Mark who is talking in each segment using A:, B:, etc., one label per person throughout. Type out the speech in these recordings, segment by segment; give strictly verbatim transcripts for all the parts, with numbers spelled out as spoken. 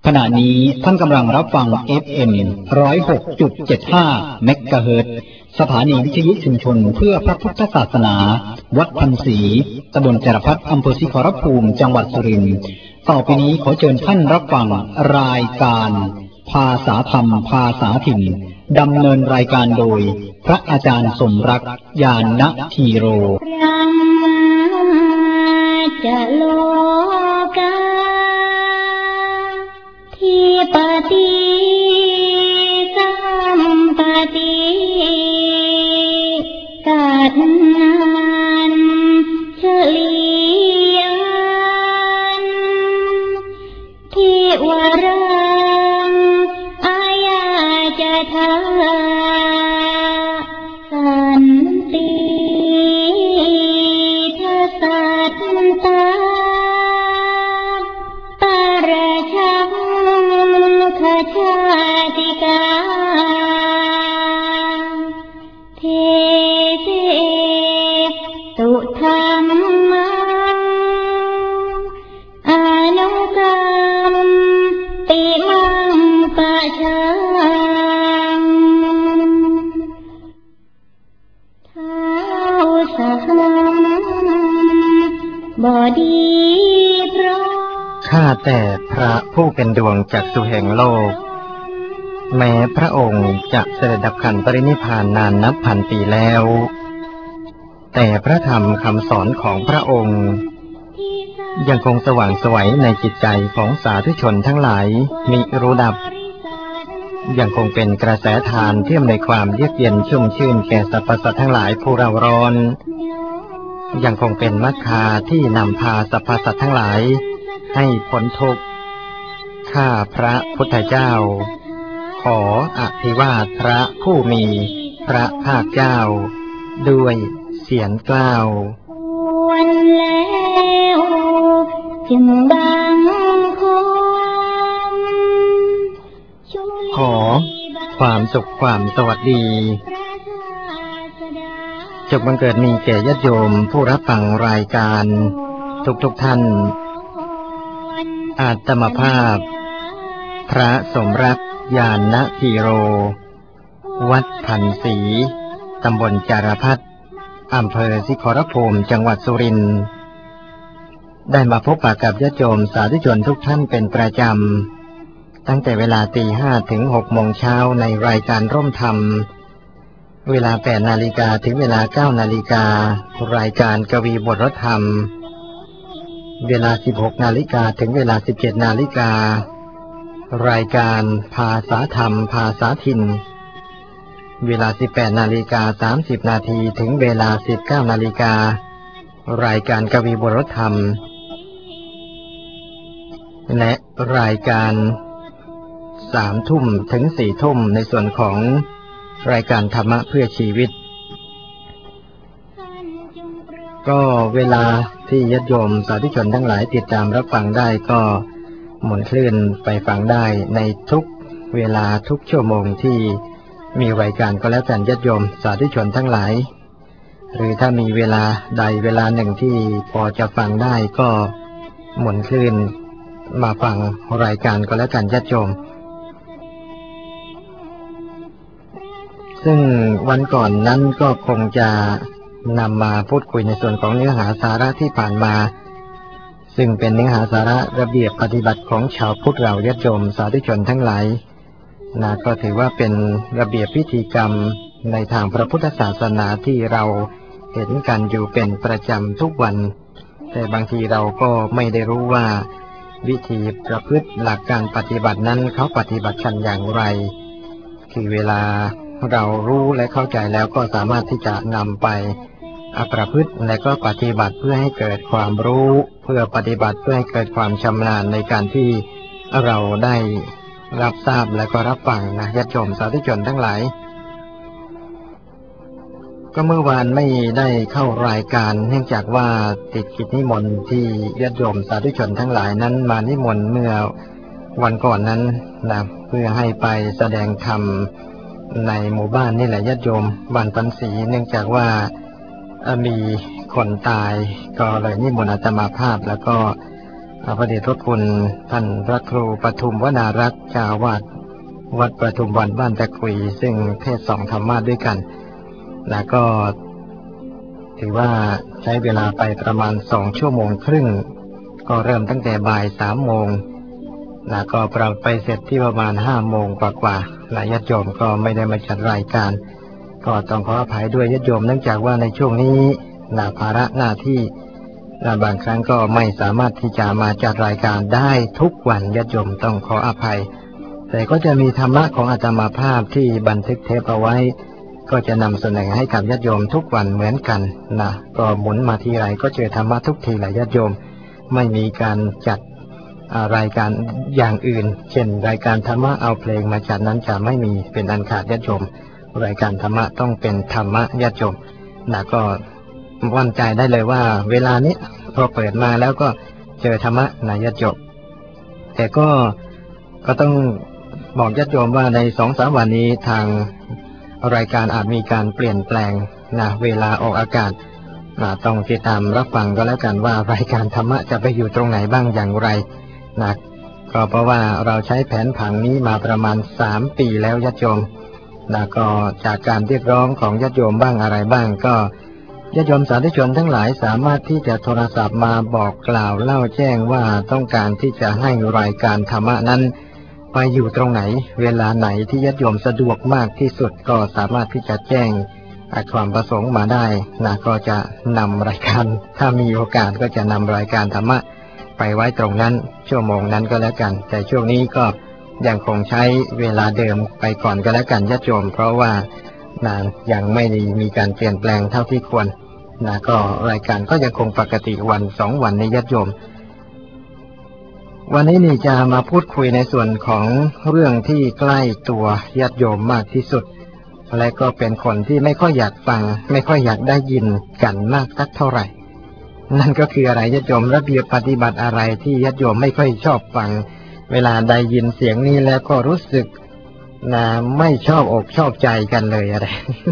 A: ขณะนี้ท่านกำลังรับฟัง เอฟ เอ็ม หนึ่งศูนย์หกจุดเจ็ดห้า เมกะเฮิรตซ์ สถานีวิทยุชุมชนเพื่อพระพุทธศาสนาวัดพันศรีตำบลจารพัฒน์อำเภอศรีขอรภูมิจังหวัดสุรินทร์ต่อไปนี้ขอเชิญท่านรับฟังรายการภาษาธรรมภาษาถิ่นดำเนินรายการโดยพระอาจารย์สมรักญาณธีโร
B: จะโลกาทิปติสัมปติกัดนันเฉลียนทิวรังอายาจะทาสันติทัสสัตตาปรชังขจาติกาเทเสตุธรรมังอนุกรรมติมังปะชังท้าวสังบดีพระ
C: ข้าแต่พระผู้เป็นดวงจักษุแห่งโลกแม้พระองค์จะเสด็จดับขันปรินิพพานนานนับพันปีแล้วแต่พระธรรมคำสอนของพระองค์ยังคงสว่างไสวในจิตใจของสาธุชนทั้งหลายมิรู้ดับยังคงเป็นกระแสทานที่อำนวยความเยือกเย็นชุ่มชื่นแก่สรรพสัตว์ทั้งหลายผู้เร่าร้อนยังคงเป็นมรรคาที่นำพาสรรพสัตว์ทั้งหลายให้พ้นทุกข์ข้าพระพุทธเจ้าขออภิวาทพระผู้มีพระภาคเจ้าด้วยเสียงกล้าว
B: วันแล้วจึงบังคม
C: ขอความสุขความสวัสดีจงบังเกิดมีแก่ญาติโยมผู้รับฟังรายการทุกๆท่านอาตมภาพพระสมรักญาณธีโรวัดพันศรีตำบลจารพัฒน์อำเภอศรีขอรภูมิจังหวัดสุรินทร์ได้มาพบปะกับญาติโยมสาธุชนทุกท่านเป็นประจำตั้งแต่เวลาตีห้าถึงหกโมงเช้าในรายการร่มธรรมเวลาแปดนาฬิกาถึงเวลาเก้านาฬิการายการกวีบทรธรรมเวลาสิบหกนาฬิกาถึงเวลาสิบเจ็ดนาฬิการายการภาษาธรรมภาษาถิ่นเวลาสิบแปดนาฬิกาสามสิบนาทีถึงเวลาสิบเก้านาฬิการายการกวีบทธรรมและรายการสามทุ่มถึงสี่ทุ่มในส่วนของรายการธรรมะเพื่อชีวิตก็เวลาที่ญาติโยมสาธุชนทั้งหลายติดตามรับฟังได้ก็หมุนคลื่นไปฟังได้ในทุกเวลาทุกชั่วโมงที่มีรายการก็แล้วกันญาติโยมสาธุชนทั้งหลายหรือถ้ามีเวลาใดเวลาหนึ่งที่พอจะฟังได้ก็หมุนคลื่นมาฟังรายการก็แล้วกันญาติโยมซึ่งวันก่อนนั้นก็คงจะนำมาพูดคุยในส่วนของเนื้อหาสาระที่ผ่านมาซึ่งเป็นเนื้อหาสาระระเบียบปฏิบัติของชาวพุทธเราญาติโยมสาธุชนทั้งหลายนะก็ถือว่าเป็นระเบียบพิธีกรรมในทางพระพุทธศาสนาที่เราเห็นกันอยู่เป็นประจำทุกวันแต่บางทีเราก็ไม่ได้รู้ว่าวิธีประพฤติหลักการปฏิบัตินั้นเขาปฏิบัติกันอย่างไรคือเวลาเรารู้และเข้าใจแล้วก็สามารถที่จะนำไปประพฤติและก็ปฏิบัติเพื่อให้เกิดความรู้เพื่อปฏิบัติเพื่อให้เกิดความชำนาญในการที่เราได้รับทราบและก็รับฟังนะญาติโยมสาธุชนทั้งหลายก็เมื่อวานไม่ได้เข้ารายการเนื่องจากว่าติดกิจนิมนต์ที่ญาติโยมสาธุชนทั้งหลายนั้นมานิมนต์เมื่อวันก่อนนั้นนะเพื่อให้ไปแสดงธรรมในหมู่บ้านนี่แหละญาติโยมบ้านปันศรีเนื่องจากว่ามีคนตายก็เลยนิมนต์อาตมาภาพแล้วก็พระเดชพระคุณท่านพระครูปทุมวนารักษ์เจ้าอาวาสวัดปทุมวันบ้านตะคุยซึ่งเทศน์สองธรรมะด้วยกันแล้วก็ถือว่าใช้เวลาไปประมาณสองชั่วโมงครึ่งก็เริ่มตั้งแต่บ่ายสามโมงแล้วก็เราไปเสร็จที่ประมาณห้าโมงกว่าๆหลายญาติโยมก็ไม่ได้มาจัดรายการก็ต้องขออภัยด้วยญาติโยมเนื่องจากว่าในช่วงนี้หน้าภาระหน้าที่บางครั้งก็ไม่สามารถที่จะมาจัดรายการได้ทุกวันญาติโยมต้องขออภัยแต่ก็จะมีธรรมะของอาตมาภาพที่บันทึกเทปเอาไว้ก็จะนำเสนอให้กับญาติโยมทุกวันเหมือนกันนะก็หมุนมาทีไรก็เจอธรรมะทุกทีแหละญาติโยมไม่มีการจัดรายการอย่างอื่นเช่นรายการธรรมะเอาเพลงมาจัดนั้นจะไม่มีเป็นอันขาดญาติโยมรายการธรรมะต้องเป็นธรรมะญาติโยมนะก็มั่นใจได้เลยว่าเวลานี้พอเปิดมาแล้วก็เจอธรรมะนะญาติโยมแต่ก็ก็ต้องบอกญาติโยมว่าในสองสามวันนี้ทางรายการอาจมีการเปลี่ยนแปลงนะเวลาออกอากาศนะต้องติดตามรับฟังก็แล้วกันว่ารายการธรรมะจะไปอยู่ตรงไหนบ้างอย่างไรนะก็เพราะว่าเราใช้แผนผังนี้มาประมาณสามปีแล้วญาติโยมนะก็จากการเรียกร้องของญาติโยมบ้างอะไรบ้างก็ญาติโยมสาธุชนทั้งหลายสามารถที่จะโทรศัพท์มาบอกกล่าวเล่าแจ้งว่าต้องการที่จะให้รายการธรรมะนั้นไปอยู่ตรงไหนเวลาไหนที่ญาติโยมสะดวกมากที่สุดก็สามารถที่จะแจ้งความประสงค์มาได้นะก็จะนำรายการถ้ามีโอกาสก็จะนำรายการธรรมะไปไว้ตรงนั้นชั่วโมงนั้นก็แล้วกันแต่ช่วงนี้ก็ยังคงใช้เวลาเดิมไปก่อนก็แล้วกันญาติโยมเพราะว่านะยังไม่ได้มีการเปลี่ยนแปลงเท่าที่ควรนะก็รายการก็ยังคงปกติวันสองวันในญาติโยมวันนี้นี่จะมาพูดคุยในส่วนของเรื่องที่ใกล้ตัวญาติโยมมากที่สุดและก็เป็นคนที่ไม่ค่อยอยากฟังไม่ค่อยอยากได้ยินกันมากสักเท่าไหร่นั่นก็คืออะไรญาติโยมระเบียบปฏิบัติอะไรที่ญาติโยมไม่ค่อยชอบฟังเวลาได้ยินเสียงนี้แล้วก็รู้สึกนะไม่ชอบอกชอบใจกันเลยอะไร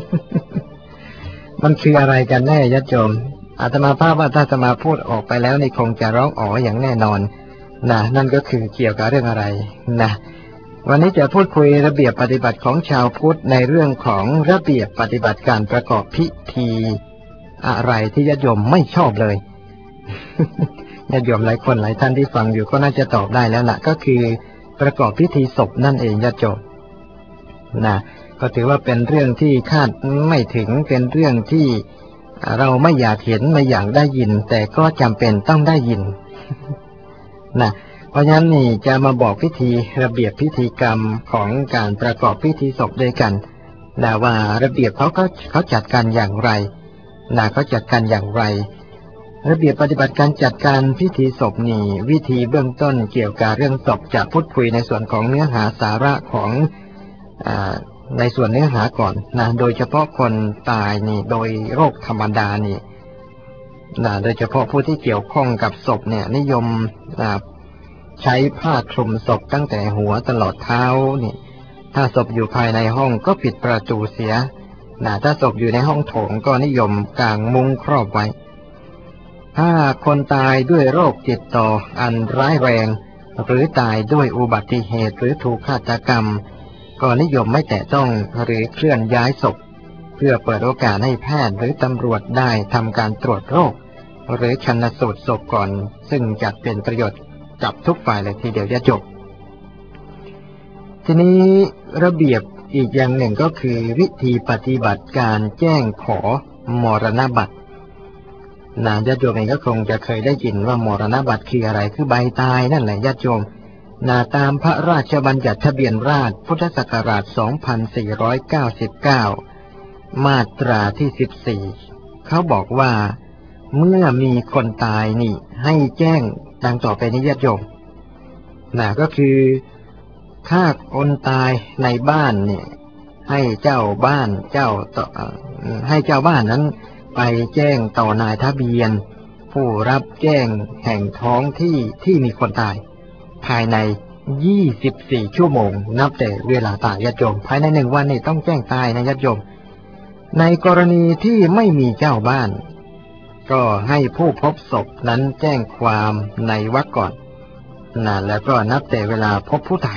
C: มันคืออะไรกันแน่ญาติโยมอาตมาภาพว่าถ้าจะมาพูดออกไปแล้วนี่คงจะร้องอ๋ออย่างแน่นอนนะนั่นก็คือเกี่ยวกับเรื่องอะไรนะวันนี้จะพูดคุยระเบียบปฏิบัติของชาวพุทธในเรื่องของระเบียบปฏิบัติการประกอบพิธีอะไรที่ญาติโยมไม่ชอบเลย ญาติโยมหลายคนหลายท่านที่ฟังอยู่ก็น่าจะตอบได้แล้วล่ะก็คือประกอบพิธีศพนั่นเองญาติโยมนะก็ถือว่าเป็นเรื่องที่คาดไม่ถึงเป็นเรื่องที่เราไม่อยากเห็นไม่อยากได้ยินแต่ก็จำเป็นต้องได้ยิน นะเพราะฉะนั้นนี่จะมาบอกพิธีระเบียบพิธีกรรมของการประกอบพิธีศพด้วยกันนะว่าระเบียบเขาก็เขาจัดการอย่างไรนะเขาจัดการอย่างไรระเบียบปฏิบัติการจัดการพิธีศพนี่วิธีเบื้องต้นเกี่ยวกับเรื่องศพจะพูดคุยในส่วนของเนื้อหาสาระของอ่าในส่วนเนื้อหาก่อนนะโดยเฉพาะคนตายนี่โดยโรคธรรมดานี่นะโดยเฉพาะผู้ที่เกี่ยวข้องกับศพเนี่ยนิยมนะใช้ผ้าคลุมศพตั้งแต่หัวตลอดเท้านี่ถ้าศพอยู่ภายในห้องก็ปิดประตูเสียนะถ้าศพอยู่ในห้องโถงก็นิยมกางมุ้งครอบไว้ถ้าคนตายด้วยโรคติดต่ออันร้ายแรงหรือตายด้วยอุบัติเหตุหรือถูกฆาตกรรมก็นิยมไม่แตะต้องหรือเคลื่อนย้ายศพเพื่อเปิดโอกาสให้แพทย์หรือตำรวจได้ทำการตรวจโรคหรือชันสูตรศพก่อนซึ่งจะเป็นประโยชน์กับทุกฝ่ายเลยทีเดียวจะจบทีนี้ระเบียบอีกอย่างหนึ่งก็คือวิธีปฏิบัติการแจ้งขอมรณบัตรนะญาติโยมเองก็คงจะเคยได้ยินว่ามรณบัตรคืออะไรคือใบตายนั่นแหละญาติโยมนะตามพระราชบัญญัติทะเบียนราษฎร์พุทธศักราชสองพันสี่ร้อยเก้าสิบเก้ามาตราที่สิบสี่เขาบอกว่าเมื่อมีคนตายนี่ให้แจ้งดังต่อไปนี้ญาติโยมนะก็คือถ้าคนตายในบ้านเนี่ยให้เจ้าบ้านเจ้าต่อให้เจ้าบ้านนั้นไปแจ้งต่อนายทะเบียนผู้รับแจ้งแห่งท้องที่ที่มีคนตายภายในยี่สิบสี่ชั่วโมงนับแต่เวลาตายญาติโยมภายในหนึ่งวันนี่ต้องแจ้งตายนะญาติโยมในกรณีที่ไม่มีเจ้าบ้านก็ให้ผู้พบศพนั้นแจ้งความในวรรคก่อนนะแล้วก็นับแต่เวลาพบผู้ตาย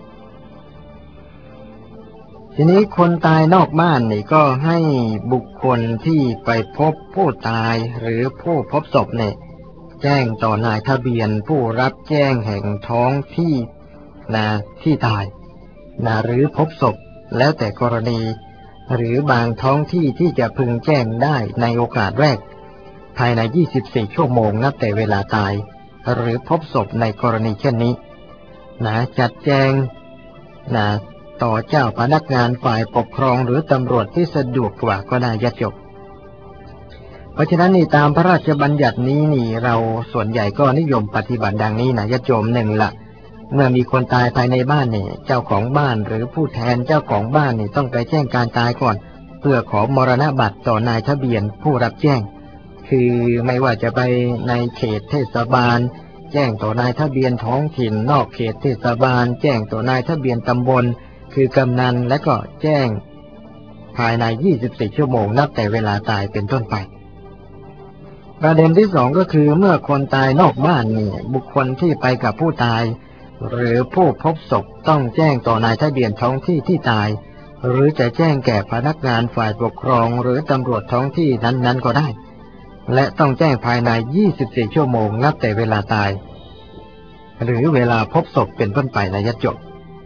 C: ทีนี้คนตายนอกบ้านนี่ก็ให้บุคคลที่ไปพบผู้ตายหรือผู้พบศพเนี่ยแจ้งต่อนายทะเบียนผู้รับแจ้งแห่งท้องที่นะที่ตายนะหรือพบศพแล้วแต่กรณีหรือบางท้องที่ที่จะพึงแจ้งได้ในโอกาสแรกภายในยี่สิบสี่ชั่วโมงนับแต่เวลาตายหรือพบศพในกรณีเช่นนี้นะจัดแจงนะต่อเจ้าพนักงานฝ่ายปกครองหรือตำรวจที่สะดวกกว่าก็ได้ญาติโยมเพราะฉะนั้นนี่ตามพระราชบัญญัตินี้นี่เราส่วนใหญ่ก็นิยมปฏิบัติดังนี้นะญาติโยมหนึ่งละเมื่อมีคนตายภายในบ้านเนี่ยเจ้าของบ้านหรือผู้แทนเจ้าของบ้านนี่ต้องไปแจ้งการตายก่อนเพื่อขอมรณบัตรต่อนายทะเบียนผู้รับแจ้งคือไม่ว่าจะไปในเขตเทศบาลแจ้งต่อนายทะเบียนท้องถิ่นนอกเขตเทศบาลแจ้งต่อนายทะเบียนตำบลคือกำนันและก็แจ้งภายในยี่สิบสี่ชั่วโมงนับแต่เวลาตายเป็นต้นไปประเด็นที่สองก็คือเมื่อคนตายนอกบ้านนี่บุคคลที่ไปกับผู้ตายหรือผู้พบศพต้องแจ้งต่อนายทะเบียนท้องที่ที่ตายหรือจะแจ้งแก่พนักงานฝ่ายปกครองหรือตำรวจท้องที่นั้นๆก็ได้และต้องแจ้งภายในยี่สิบสี่ชั่วโมงนับแต่เวลาตายหรือเวลาพบศพเป็นต้นไปนะญาติโยม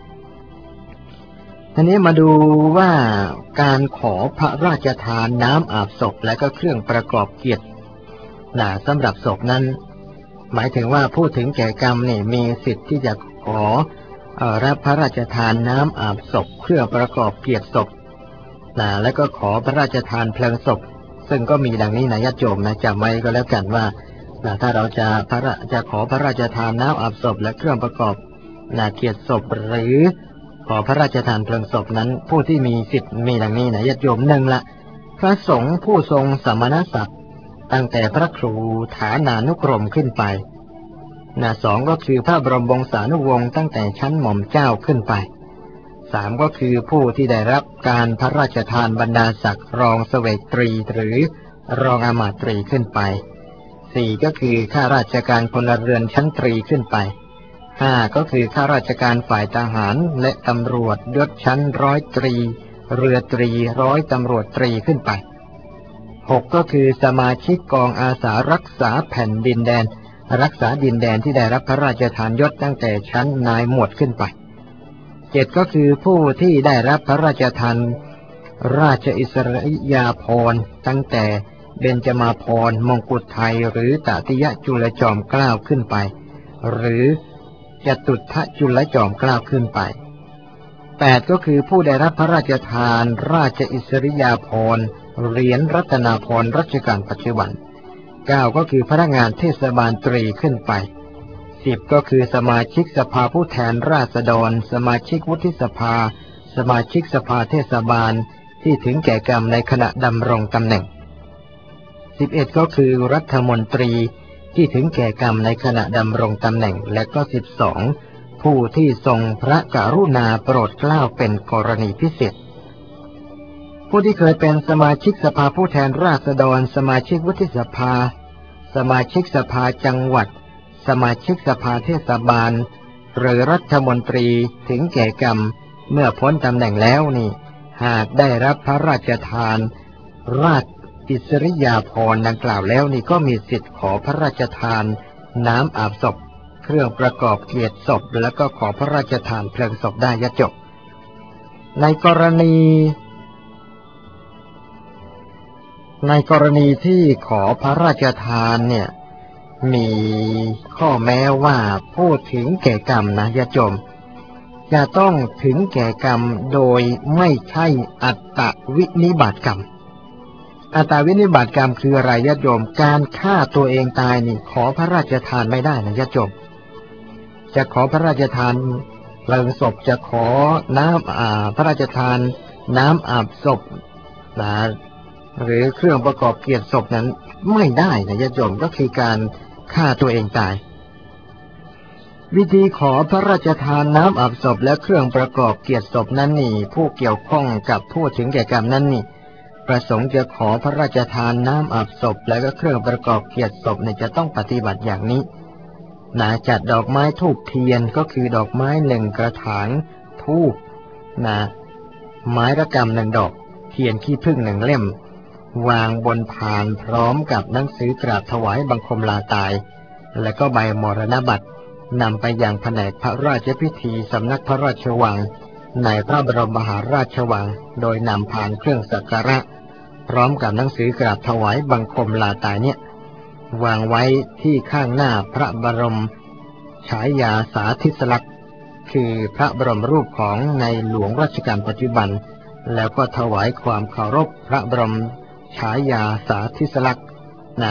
C: ทีนี้มาดูว่าการขอพระราชทานน้ำอาบศพและก็เครื่องประกอบเกียรตินะสำหรับศพนั้นหมายถึงว่าผู้ถึงแก่กรรมนี่มีสิทธิ์ที่จะขอเอ่อรับพระราชทานน้ำอาบศพเครื่องประกอบเกียรติศพนะและก็ขอพระราชทานเพลิงศพซึ่งก็มีดังนี้นะญาติโยมนะจำไว้ก็แล้วกันว่านะถ้าเราจะพระจะขอพระราชทานน้ำอาบศพและเครื่องประกอบนะเกียรติศพหรือขอพระราชทานเพลิงศพนั้นผู้ที่มีสิทธิ์มีดังนี้นะญาติโยมหนึ่งละพระสงฆ์ผู้ทรงสมณศักดิ์ตั้งแต่พระครูฐานานุกรมขึ้นไปนะสองก็คือพระบรมวงศานุวงศ์ตั้งแต่ชั้นหม่อมเจ้าขึ้นไปสามก็คือผู้ที่ได้รับการพระราชทานบรรดาศักดิ์รองเสวกตรีหรือรองอมาตรีขึ้นไปสี่ก็คือข้าราชการพลเรือนชั้นตรีขึ้นไปห้าก็คือข้าราชการฝ่ายทหารและตำรวจยศชั้นร้อยตรีเรือตรีร้อยตำรวจตรีขึ้นไปหกก็คือสมาชิกกองอาสารักษาแผ่นดินแดนรักษาดินแดนที่ได้รับพระราชทานยศตั้งแต่ชั้นนายหมวดขึ้นไปเจ็ดก็คือผู้ที่ได้รับพระราชทานราชอิสริยาภรณ์ตั้งแต่เบญจมาภรณ์มงกุฎไทยหรือตติยจุลจอมเกล้าขึ้นไปหรือจตุทะจุลจอมเกล้าขึ้นไปแปดก็คือผู้ได้รับพระราชทานราชอิสริยาภรณ์เหรียญรัตนาภรณ์รัชกาลปัจจุบันเก้าก็คือพนักงานเทศบาลตรีขึ้นไปสิบก็คือสมาชิกสภาผู้แทนราษฎรสมาชิกวุฒิสภาสมาชิกสภาเทศบาลที่ถึงแก่กรรมในขณะดำรงตำแหน่งสิบเอ็ดก็คือรัฐมนตรีที่ถึงแก่กรรมในขณะดำรงตำแหน่งและก็สิบสองผู้ที่ทรงพระกรุณาโปรดเกล้าเป็นกรณีพิเศษผู้ที่เคยเป็นสมาชิกสภาผู้แทนราษฎรสมาชิกวุฒิสภาสมาชิกสภาจังหวัดสมาชิกสภาเทศบาลหรือรัฐมนตรีถึงแก่กรรมเมื่อพ้นตำแหน่งแล้วนี่หากได้รับพระราชทานราชอิสริยาภรณ์ดังกล่าวแล้วนี่ก็มีสิทธิ์ขอพระราชทานน้ำอาบศพเครื่องประกอบเกียรติศพแล้วก็ขอพระราชทานเพลิงศพได้ญาติโยมในกรณีในกรณีที่ขอพระราชทานเนี่ยมีข้อแม้ว่าผู้ถึงแก่กรรมนะญาติโยมจะต้องถึงแก่กรรมโดยไม่ใช่อัตตวินิบาตกรรมอัตตวินิบาตกรรมคืออะไรญาติโยมการฆ่าตัวเองตายนี่ขอพระราชทานไม่ได้นะญาติโยมจะขอพระราชทานเพลิงศพจะขอน้ำอ่าพระราชทานน้ำอาบศพนะหรือเครื่องประกอบเกียรติศพนั้นไม่ได้นะญาติโยมก็คือการฆ่าตัวเองตายวิธีขอพระราชทานน้ำอาบศพและเครื่องประกอบเกียรติศพนั้นนี่ผู้เกี่ยวข้องกับผู้ถึงแก่กรรมนั้นนี่ประสงค์จะขอพระราชทานน้ำอาบศพและก็เครื่องประกอบเกียรติศพเนี่ยจะต้องปฏิบัติอย่างนี้นะจัดดอกไม้ธูปเทียนก็คือดอกไม้หนึ่งกระถางธูปนะไม้ระกำหนึ่งดอกเทียนขี้ผึ้งหนึ่งเล่มวางบนพานพร้อมกับหนังสือกราบถวายบังคมลาตายและก็ใบมรณบัตรนำไปยังแผนกพระราชพิธีสำนักพระราชวังในพระบรมมหาราชวังโดยนำพานเครื่องสักการะพร้อมกับหนังสือกราบถวายบังคมลาตายเนี่ยวางไว้ที่ข้างหน้าพระบรมฉายาสาธิสลักษณ์คือพระบรมรูปของในหลวงรัชกาลปัจจุบันแล้วก็ถวายความเคารพพระบรมฉายาสาธิสลักษณ์นะ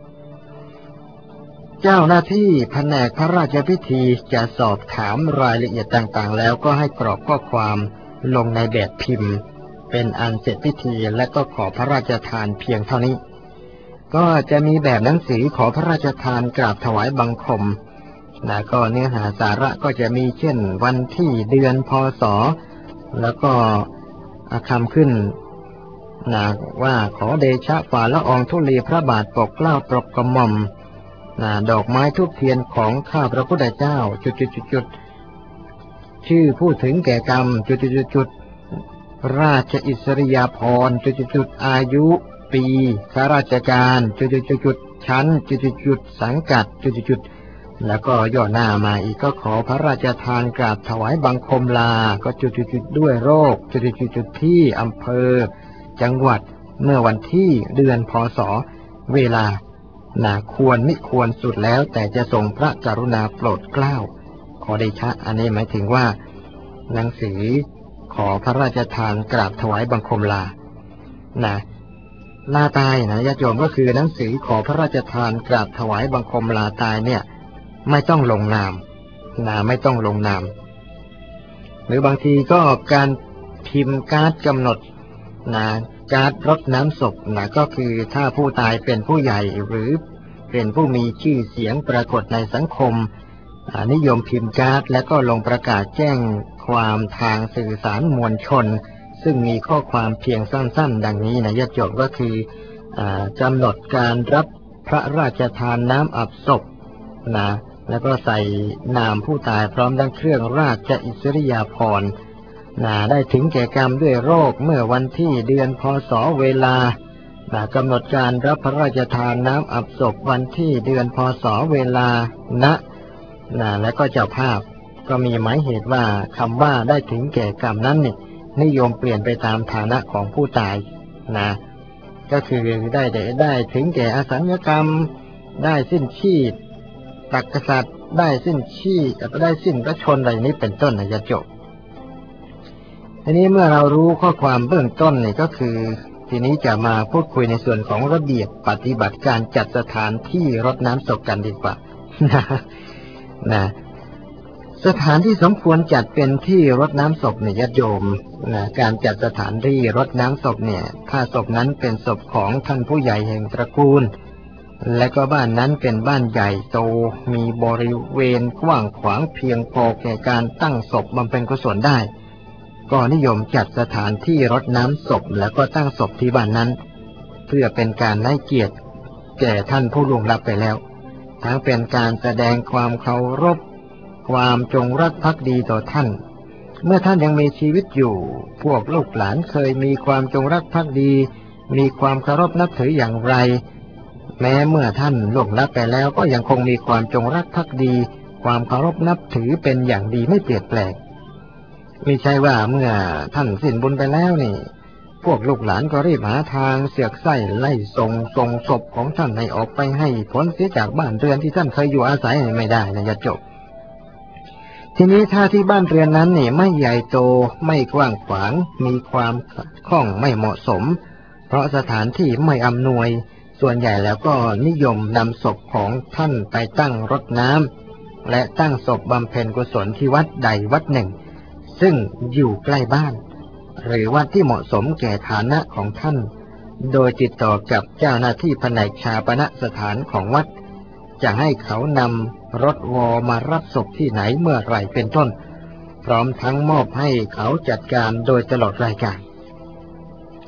C: เจ้าหน้าที่แผนกพระราชพิธีจะสอบถามรายละเอียดต่างๆแล้วก็ให้กรอกข้อความลงในแบบพิมพ์เป็นอันเสร็จพิธีและก็ขอพระราชทานเพียงเท่านี้ก็จะมีแบบหนังสือขอพระราชทานกราบถวายบังคมนะก็เนื้อหาสาระก็จะมีเช่นวันที่เดือนพศแล้วก็คำขึ้นนะว่าขอเดชะฝ่าละอองธุลีพระบาทปกเกล้าปกกระหม่อมนะดอกไม้ทูปเทียนของข้าพระพุทธเจ้าจุดๆๆชื่อผู้ถึงแก่กรรมจุดๆๆราชอิสริยาภรณ์จุดๆอายุปีข้าราชการจุดๆๆชั้นจุดๆสังกัดจุดๆแล้วก็ย่อหน้ามาอีกก็ขอพระราชทานกราบถวายบังคมลาก็จุดๆด้วยโรคจุดๆที่อำเภอจังหวัดเมื่อวันที่เดือนพศเวลาน่าควรไม่ควรสุดแล้วแต่จะทรงพระกรุณาโปรดเกล้าขอเดชะอันนี้หมายถึงว่าหนังสือขอพระราชทานกราบถวายบังคมลานะลาตายนะญาติโยมก็คือหนังสือขอพระราชทานกราบถวายบังคมลาตายเนี่ยไม่ต้องลงนามนะไม่ต้องลงนามหรือบางทีก็การพิมพ์การ์ดกำหนดนะการรดน้ำศพนะก็คือถ้าผู้ตายเป็นผู้ใหญ่หรือเป็นผู้มีชื่อเสียงปรากฏในสังคมนิยมพิมพ์การ์ดและก็ลงประกาศแจ้งความทางสื่อสารมวลชนซึ่งมีข้อความเพียงสั้นๆดังนี้นะญาติโยมก็คือกำหนดการรับพระราชทานน้ำอาบศพนะแล้วก็ใส่นามผู้ตายพร้อมทั้งเครื่องราชอิสริยาภรณ์นะได้ถึงแก่กรรมด้วยโรคเมื่อวันที่เดือนพศเวลานะกำหนดการรับพระราชทานน้ำอาบศพวันที่เดือนพศเวลาณนะและก็เจ้าภาพก็มีหมายเหตุว่าคำว่าได้ถึงแก่กรรมนั้นนี่นิยมเปลี่ยนไปตามฐานะของผู้ตายนะก็คือได้ได้ได้ถึงแก่อสัญญกรรมได้สิ้นชีพตักกษัตริย์ได้สิ้นชีพได้สิ้นพระชนม์อะไรนี้เป็นต้นนะจะจบทีนี้เมื่อเรารู้ข้อความเบื้องต้นนี่ก็คือทีนี้จะมาพูดคุยในส่วนของระเบียบปฏิบัติการจัดสถานที่รดน้ำศพกันดีกว่านะนะสถานที่สมควรจัดเป็นที่รดน้ำศพเนี่ยญาติโยมนะการจัดสถานที่รดน้ำศพเนี่ยถ้าศพนั้นเป็นศพของท่านผู้ใหญ่แห่งตระกูลและก็บ้านนั้นเป็นบ้านใหญ่โตมีบริเวณกว้างขวางเพียงพอแก่การตั้งศพบำเพ็ญกุศลได้ก็นิยมจัดสถานที่รดน้ำศพแล้วก็ตั้งศพที่บ้านนั้นเพื่อเป็นการให้เกียรติแก่ท่านผู้ล่วงลับไปแล้วทั้งเป็นการแสดงความเคารพความจงรักภักดีต่อท่านเมื่อท่านยังมีชีวิตอยู่พวกลูกหลานเคยมีความจงรักภักดีมีความเคารพนับถืออย่างไรแม้เมื่อท่านล่วงลับไปแล้วก็ยังคงมีความจงรักภักดีความเคารพนับถือเป็นอย่างดีไม่เปลี่ยนแปลงไม่ใช่ว่าเมื่อท่านสิ้นบุญไปแล้วนี่พวกลูกหลานก็รีบหาทางเสียกไส้ไล่ส่งส่งศพของท่านให้ออกไปให้พ้นเสียจากบ้านเรือนที่ท่านเคยอยู่อาศัยไม่ได้นะจะจบทีนี้ถ้าที่บ้านเรือนนั้นนี่ไม่ใหญ่โตไม่กว้างขวางมีความคล่องไม่เหมาะสมเพราะสถานที่ไม่อำนวยส่วนใหญ่แล้วก็นิยมนำศพของท่านไปตั้งรดน้ำและตั้งศพบำเพ็ญกุศลที่วัดใดวัดหนึ่งซึ่งอยู่ใกล้บ้านหรือวัดที่เหมาะสมแก่ฐานะของท่านโดยติดต่อกับเจ้าหน้าที่แผนกชาปนสถานของวัดจะให้เขานำรถวอมารับศพที่ไหนเมื่อไรเป็นต้นพร้อมทั้งมอบให้เขาจัดการโดยตลอดรายการ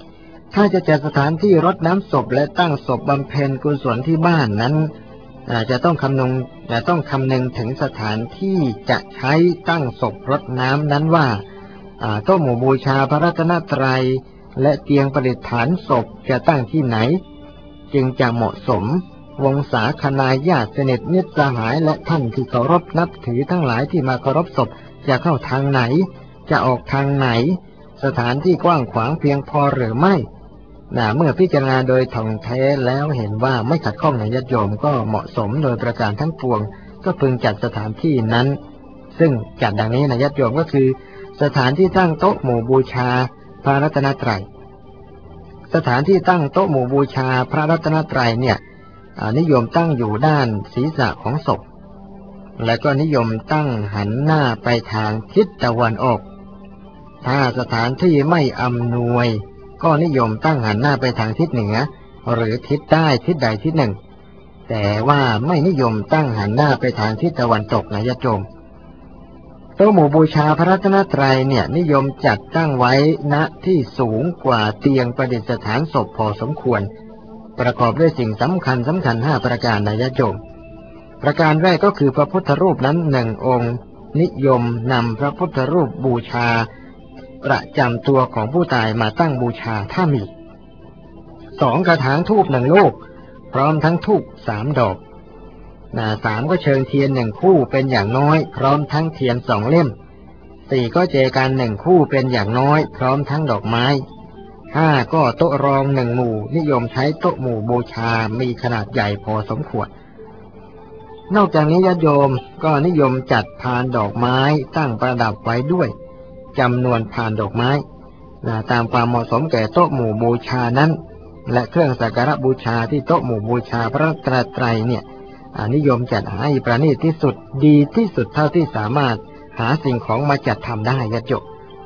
C: ถ้าจะจัดสถานที่รดน้ำศพและตั้งศพบำเพ็ญกุศลที่บ้านนั้นจะต้องคำนึงจะต้องคำนึงถึงสถานที่จะใช้ตั้งศพรดน้ำนั้นว่าโต๊ะหมู่บูชาพระรัตนตรัยและเตียงประดิษฐานศพจะตั้งที่ไหนจึงจะเหมาะสมวงศาคณาญาติสนิทมิตรสหายและท่านที่เคารพนับถือทั้งหลายที่มาเคารพศพจะเข้าทางไหนจะออกทางไหนสถานที่กว้างขวางเพียงพอหรือไม่นะเมื่อพิจารณาโดยท่องแท้แล้วเห็นว่าไม่ขัดข้องในญาติโยมก็เหมาะสมโดยประการทั้งปวงก็พึงจัดสถานที่นั้นซึ่งจัดดังนี้นะญาติโยมก็คือสถานที่ตั้งโต๊ะหมู่บูชาพระรัตนตรัยสถานที่ตั้งโต๊ะหมู่บูชาพระรัตนตรัยเนี่ยนิยมตั้งอยู่ด้านศีรษะของศพและก็นิยมตั้งหันหน้าไปทางทิศตะวันออกถ้าสถานที่ไม่อำนวยก็นิยมตั้งหันหน้าไปทางทิศเหนือหรือทิศใต้ทิศใดทิศหนึ่งแต่ว่าไม่นิยมตั้งหันหน้าไปทางทิศตะวันตกนะญาติโยมโต๊ะหมู่บูชาพระรัตนตรัยเนี่ยนิยมจัดตั้งไว้ณที่สูงกว่าเตียงประดิษฐานศพพอสมควรประกอบด้วยสิ่งสำคัญสำคัญห้าประการนะญาติโยมประการแรกก็คือพระพุทธรูปนั้นหนึ่งองค์นิยมนำพระพุทธรูปบูชาประจำตัวของผู้ตายมาตั้งบูชาถ้ามีสองกระถางธูปหนึ่งลูกพร้อมทั้งธูปสามดอกนะสามก็เชิงเทียนหนึ่งคู่เป็นอย่างน้อยพร้อมทั้งเทียนสองเล่มสี่ก็เจกันหนึ่งคู่เป็นอย่างน้อยพร้อมทั้งดอกไม้ห้าก็โต๊ะรองหนึ่งหมู่นิยมใช้โต๊ะหมู่บูชามีขนาดใหญ่พอสมควรนอกจากนี้ญาติโยมก็นิยมจัดพานดอกไม้ตั้งประดับไว้ด้วยจำนวนพานดอกไม้ตามความเหมาะสมแก่โต๊ะหมู่บูชานั้นและเครื่องสักการะบูชาที่โต๊ะหมู่บูชาพระรัตนตรัยเนี่ยนิยมจัดให้ประณีตที่สุดดีที่สุดเท่าที่สามารถหาสิ่งของมาจัดทำได้ญาติโยม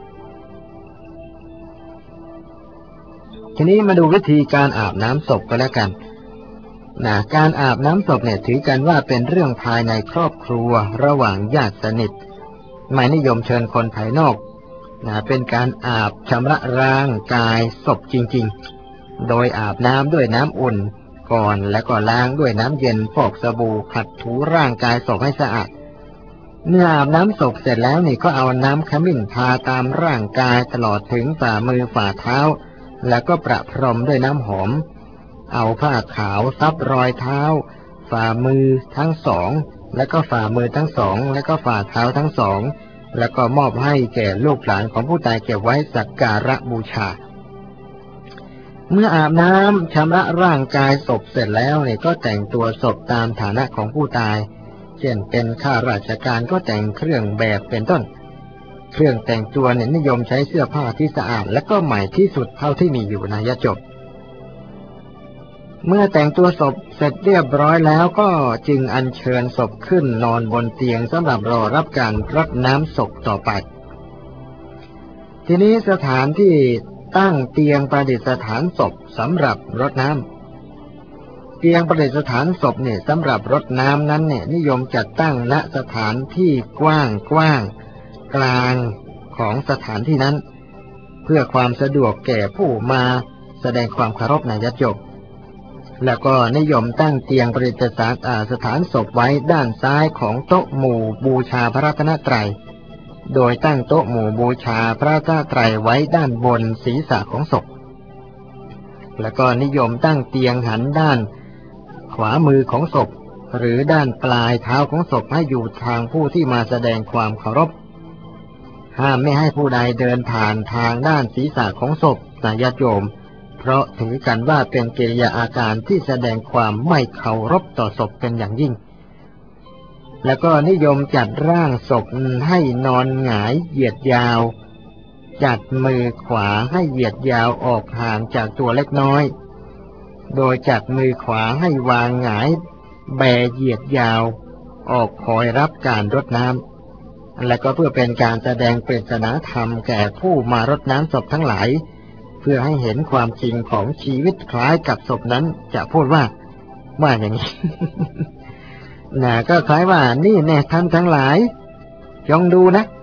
C: ทีนี้มาดูวิธีการอาบน้ำศพก็แล้วกันนะการอาบน้ำศพเนี่ยถือกันว่าเป็นเรื่องภายในครอบครัวระหว่างญาติสนิทไม่นิยมเชิญคนภายนอกนะเป็นการอาบชำระร่างกายศพจริงๆโดยอาบน้ำด้วยน้ำอุ่นก่อนแล้วก็ล้างด้วยน้ำเย็นฟอกสบู่ขัดถูร่างกายศพให้สะอาดเมื่ออาบน้ำศพเสร็จแล้วนี่ก็เอาน้ำขมิ้นทาตามร่างกายตลอดถึงฝ่ามือฝ่าเท้าแล้วก็ประพรมด้วยน้ำหอมเอาผ้าขาวซับรอยเท้าฝ่ามือทั้งสองแล้วก็ฝ่ามือทั้งสองแล้วก็ฝ่าเท้าทั้งสองแล้วก็มอบให้แก่ลูกหลานของผู้ตายเก็บไว้สักการะบูชาเมื่ออาบน้ำชำระร่างกายศพเสร็จแล้วเนี่ยก็แต่งตัวศพตามฐานะของผู้ตายเช่นเป็นข้าราชการก็แต่งเครื่องแบบเป็นต้นเครื่องแต่งตัวเนี่ยนิยมใช้เสื้อผ้าที่สะอาดและก็ใหม่ที่สุดเท่าที่มีอยู่นะญาติโยมเมื่อแต่งตัวศพเสร็จเรียบร้อยแล้วก็จึงอัญเชิญศพขึ้นนอนบนเตียงสำหรับรอรับการรดน้ำศพต่อไปทีนี้สถานที่ตั้งเตียงประดิษฐานศพสำหรับรดน้ำเตียงประดิษฐานศพเนี่ยสำหรับรดน้ำนั้นเนี่ยนิยมจัดตั้งณสถานที่กว้างกว้างกลางของสถานที่นั้นเพื่อความสะดวกแก่ผู้มาแสดงความเคารพในญาติโยมแล้วก็นิยมตั้งเตียงประดิษฐานสถานศพไว้ด้านซ้ายของโต๊ะหมู่บูชาพระรัตนตรัยโดยตั้งโต๊ะหมู่บูชาพระรัตนตรัยไว้ด้านบนศีรษะของศพแล้วก็นิยมตั้งเตียงหันด้านขวามือของศพหรือด้านปลายเท้าของศพให้อยู่ทางผู้ที่มาแสดงความเคารพห้ามไม่ให้ผู้ใดเดินผ่านทางด้านศีรษะของศพนะญาติโยมเพราะถือกันว่าเป็นกิริยาอาการที่แสดงความไม่เคารพต่อศพเป็นอย่างยิ่งแล้วก็นิยมจัดร่างศพให้นอนหงายเหยียดยาวจัดมือขวาให้เหยียดยาวออกห่างจากตัวเล็กน้อยโดยจัดมือขวาให้วางหงายแบเหยียดยาวออกคอยรับการรดน้ำและก็เพื่อเป็นการแสดงปริศนาธรรมแก่ผู้มารดน้ำศพทั้งหลายเพื่อให้เห็นความจริงของชีวิตคล้ายกับศพนั้นจะพูดว่าว่าอย่างนี้ น่ะก็คล้ายว่านี่แน่ท่านทั้งหลายจงดูนะ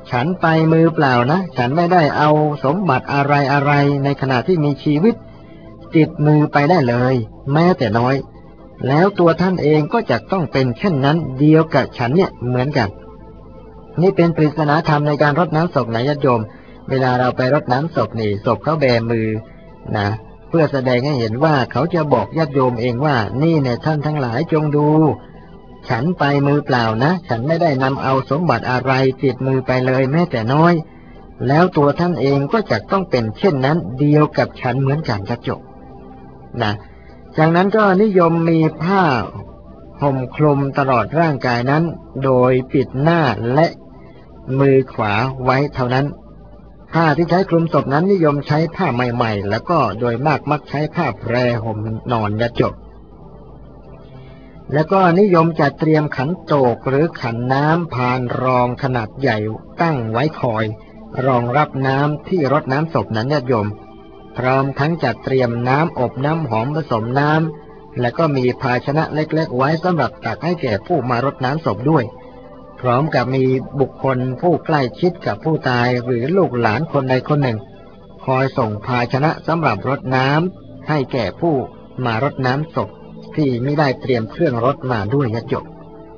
C: ฉันไปมือเปล่านะฉันไม่ได้เอาสมบัติอะไรอะไรในขณะที่มีชีวิตติดมือไปได้เลยแม้แต่น้อยแล้วตัวท่านเองก็จะต้องเป็นเช่นนั้นเดียวกับฉันเนี่ยเหมือนกันนี่เป็นปริศนาธรรมในการรดน้ำศพนะญาติโยมเวลาเราไปรดน้ำศพนี่ศพเขาแบมือนะเพื่อแสดงให้เห็นว่าเขาจะบอกญาติโยมเองว่านี่เนี่ยท่านทั้งหลายจงดูฉันไปมือเปล่านะฉันไม่ได้นำเอาสมบัติอะไรติดมือไปเลยแม้แต่น้อยแล้วตัวท่านเองก็จะต้องเป็นเช่นนั้นเดียวกับฉันเหมือนกันจะจบนะจากนั้นก็นิยมมีผ้าห่มคลุมตลอดร่างกายนั้นโดยปิดหน้าและมือขวาไว้เท่านั้นผ้าที่ใช้คลุมศพนั้นนิยมใช้ผ้าใหม่ๆแล้วก็โดยมากมักใช้ผ้าแพรห่มนอนจะจบแล้วก็นิยมจะเตรียมขันโตกหรือขันน้ำพานรองขนาดใหญ่ตั้งไว้คอยรองรับน้ำที่รดน้ำศพนั้นญาติโยมพร้อมทั้งจัดเตรียมน้ำอบน้ำหอมผสมน้ำและก็มีภาชนะเล็กๆไว้สำหรับตักให้แก่ผู้มารดน้ำศพด้วยพร้อมกับมีบุคคลผู้ใกล้ชิดกับผู้ตายหรือลูกหลานคนใดคนหนึ่งคอยส่งภาชนะสำหรับรดน้ำให้แก่ผู้มารดน้ำศพที่ไม่ได้เตรียมเครื่องรดมาด้วยญาติโยม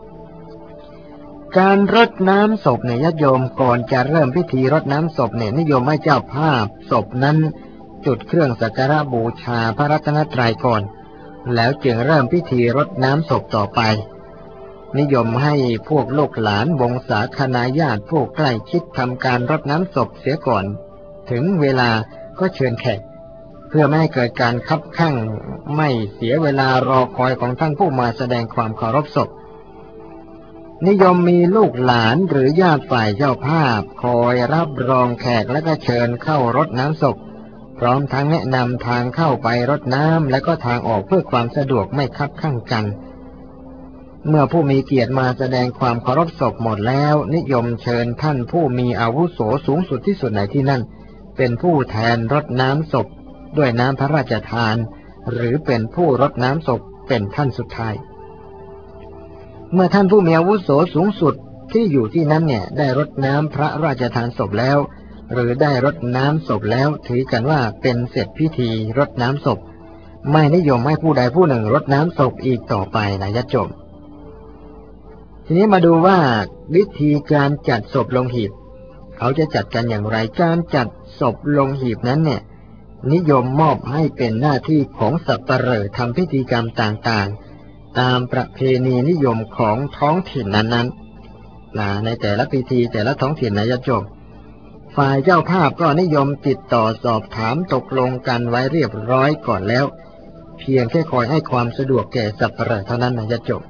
C: การรดน้ำศพเนี่ยญาติโยมก่อนจะเริ่มพิธีรดน้ำศพเนี่ยนิยมให้เจ้าภาพศพนั้นจุดเครื่องสักการะบูชาพระรัตนตรัยก่อนแล้วจึงเริ่มพิธีรดน้ำศพต่อไปนิยมให้พวกลูกหลานวงศาคณาญาติผู้ใกล้ชิดทำการรดน้ำศพเสียก่อนถึงเวลาก็เชิญแขกเพื่อไม่ให้เกิดการคับคั่งไม่เสียเวลารอคอยของท่านผู้มาแสดงความเคารพศพนิยมมีลูกหลานหรือญาติฝ่ายเจ้าภาพคอยรับรองแขกและก็เชิญเข้ารดน้ำศพพร้อมทั้งแนะนำทางเข้าไปรดน้ำและก็ทางออกเพื่อความสะดวกไม่คับคั่งกันเมื่อผู้มีเกียรติมาแสดงความเคารพศพหมดแล้วนิยมเชิญท่านผู้มีอาวุโสสูงสุดที่สุดในที่นั่นเป็นผู้แทนรดน้ำศพด้วยน้ำพระราชทานหรือเป็นผู้รดน้ำศพเป็นท่านสุดท้ายเมื่อท่านผู้มีอาวุโสสูงสุดที่อยู่ที่นั้นเนี่ยได้รดน้ำพระราชทานศพแล้วหรือได้รดน้ำศพแล้วถือกันว่าเป็นเสร็จพิธีรดน้ำศพไม่นิยมให้ผู้ใดผู้หนึ่งรดน้ำศพอีกต่อไปนะญาติโยมทีนี้มาดูว่าวิธีการจัดศพลงหีบเขาจะจัดกันอย่างไรการจัดศพลงหีบนั้นเนี่ยนิยมมอบให้เป็นหน้าที่ของสัปเหร่อทำพิธีกรรมต่างๆตามประเพณีนิยมของท้องถิ่นนั้นๆนะในแต่ละพิธีแต่ละท้องถิ่นนะญาติโยมฝ่ายเจ้าภาพก็นิยมติดต่อสอบถามตกลงกันไว้เรียบร้อยก่อนแล้วเพียงแค่คอยให้ความสะดวกแก่สัปเหร่อเท่านั้นนะญาติโยม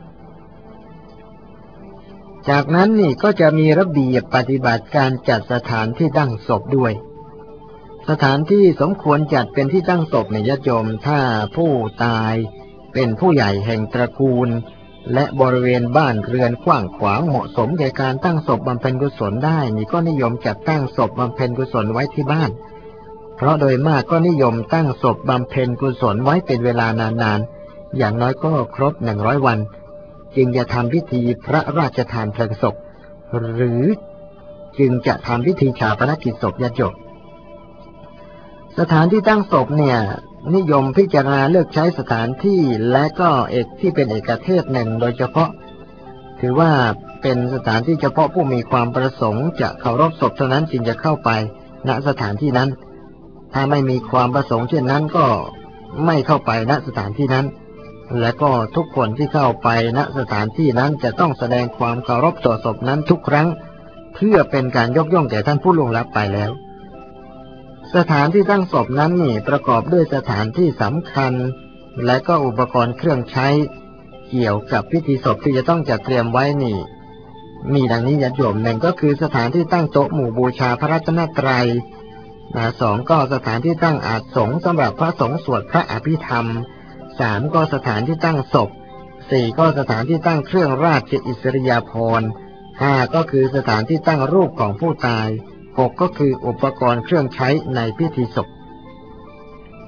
C: จากนั้นนี่ก็จะมีระเบียบปฏิบัติการจัดสถานที่ตั้งศพด้วยสถานที่สมควรจัดเป็นที่ตั้งศพในญาติโยมถ้าผู้ตายเป็นผู้ใหญ่แห่งตระกูลและบริเวณบ้านเรือนกว้างขวางเหมาะสมแก่การตั้งศพบำเพ็ญกุศลได้นี่ก็นิยมจัดตั้งศพบำเพ็ญกุศลไว้ที่บ้านเพราะโดยมากก็นิยมตั้งศพบำเพ็ญกุศลไว้เป็นเวลานานๆอย่างน้อยก็ครบหนึ่งร้อยวันจึงจะทำพิธีพระราชทานเพลิงศพหรือจึงจะทำพิธีฌาปนกิจศพญาติโยมสถานที่ตั้งศพเนี่ยนิยมพิจารณาเลือกใช้สถานที่และก็เอกที่เป็นเอกเทศหนึ่งโดยเฉพาะถือว่าเป็นสถานที่เฉพาะผู้มีความประสงค์จะเคารพศพเท่านั้นจึงจะเข้าไปณสถานที่นั้นถ้าไม่มีความประสงค์เช่นนั้นก็ไม่เข้าไปณสถานที่นั้นและก็ทุกคนที่เข้าไปณสถานที่นั้นจะต้องแสดงความเคารพต่อศพนั้นทุกครั้งเพื่อเป็นการยกย่องแก่ท่านผู้ล่วงลับไปแล้วสถานที่ตั้งศพนั้นนี่ประกอบด้วยสถานที่สำคัญและก็อุปกรณ์เครื่องใช้เกี่ยวกับพิธีศพที่จะต้องจัดเตรียมไว้นี่มีดังนี้ญาติโยมหนึ่งก็คือสถานที่ตั้งโต๊ะหมู่บูชาพระรัตนตรัยนะสองก็สถานที่ตั้งอาสงฆ์สำหรับพระสงฆ์สวดพระอภิธรรมสามก็สถานที่ตั้งศพสี่ก็สถานที่ตั้งเครื่องราชอิสริยาภรณ์ห้าก็คือสถานที่ตั้งรูปของผู้ตายหกก็คืออุปกรณ์เครื่องใช้ในพิธีศพ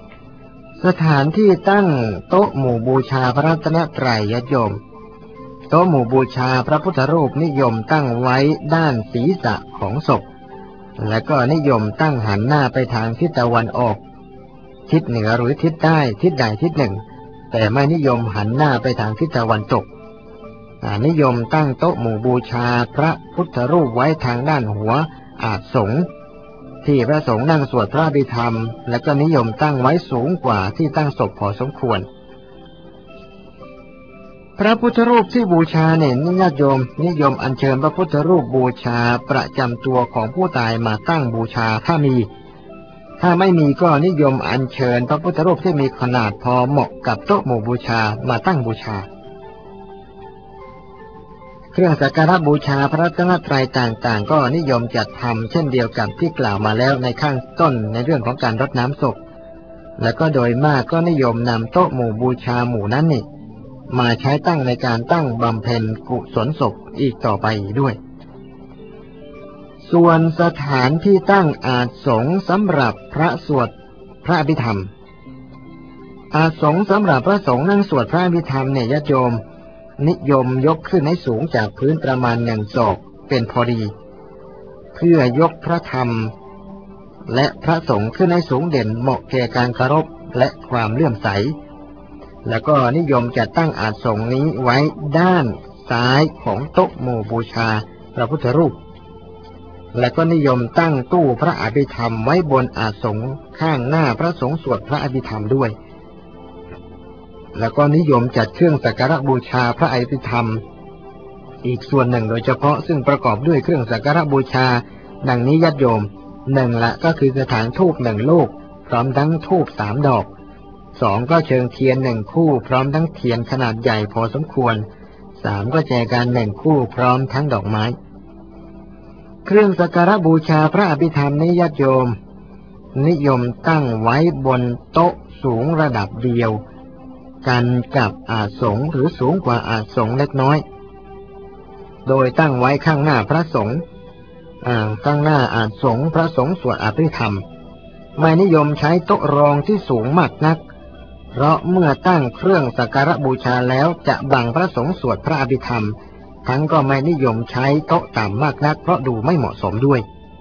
C: สถานที่ตั้งโต๊ะหมู่บูชาพระรัตนตรัยญาติโยมโต๊ะหมู่บูชาพระพุทธรูปนิยมตั้งไว้ด้านศีรษะของศพและก็นิยมตั้งหันหน้าไปทางทิศตะวันออกทิศเหนือหรือทิศใต้ทิศใดทิศหนึ่งแต่ไม่นิยมหันหน้าไปทางทิศตะวันตกนิยมตั้งโต๊ะหมู่บูชาพระพุทธรูปไว้ทางด้านหัวอาสงฆ์ที่พระสงฆ์นั่งสวดพระอภิธรรมและก็นิยมตั้งไว้สูงกว่าที่ตั้งศพพอสมควรพระพุทธรูปที่บูชาเนี่ยญาติโยมนิยมอัญเชิญพระพุทธรูปบูชาประจำตัวของผู้ตายมาตั้งบูชาถ้ามีถ้าไม่มีก็นิยมอัญเชิญพระพุทธรูปที่มีขนาดพอเหมาะกับโต๊ะหมู่บูชามาตั้งบูชาเครื่องสักการะบูชาพระรัตนตรัยต่างๆก็นิยมจัดทำเช่นเดียวกับที่กล่าวมาแล้วในข้างต้นในเรื่องของการรดน้ำศพและก็โดยมากก็นิยมนำโต๊ะหมู่บูชาหมู่นั้นนี่มาใช้ตั้งในการตั้งบำเพ็ญกุศลศพอีกต่อไปด้วยส่วนสถานที่ตั้งอาสงฆ์สำหรับพระสวดพระอภิธรรมอาสงฆ์สำหรับพระสงฆ์นั่งสวดพระอภิธรรมเนี่ยญาติโยมนิยมยกขึ้นให้สูงจากพื้นประมาณหนึ่งศอกเป็นพอดีเพื่อยกพระธรรมและพระสงฆ์ขึ้นให้สูงเด่นเหมาะแก่การเคารพและความเลื่อมใสแล้วก็นิยมจะตั้งอาสงฆ์นี้ไว้ด้านซ้ายของโต๊ะหมู่บูชาพระพุทธรูปและก็นิยมตั้งตู้พระอภิธรรมไว้บนอาสงฆ์ข้างหน้าพระสงฆ์สวดพระอภิธรรมด้วยแล้วก็นิยมจัดเครื่องสักการะบูชาพระอภิธรรมอีกส่วนหนึ่งโดยเฉพาะซึ่งประกอบด้วยเครื่องสักการะบูชาดังนี้ญาติโยมหนึ่งละก็คือกระถางธูปหนึ่งลูกพร้อมทั้งธูปสามดอกสองก็เชิงเทียนหนึ่งคู่พร้อมทั้งเทียนขนาดใหญ่พอสมควรสามก็แจกันหนึ่งคู่พร้อมทั้งดอกไม้เครื่องสักการะบูชาพระอภิธรรมนี้ญาติโยมนิยมตั้งไว้บนโต๊ะสูงระดับเดียวกันกับอาสงฆ์หรือสูงกว่าอาสงฆ์เล็กน้อยโดยตั้งไว้ข้างหน้าพระสงฆ์ข้างหน้าอาสงฆ์พระสงฆ์สวดอภิธรรมไม่นิยมใช้โต๊ะรองที่สูงมากนักเพราะเมื่อตั้งเครื่องสักการะบูชาแล้วจะบังพระสงฆ์สวดพระอภิธรรมทั้งก็ไม่นิยมใช้โต๊ะต่ำมากนักเพราะดูไม่เหมาะสมด้วย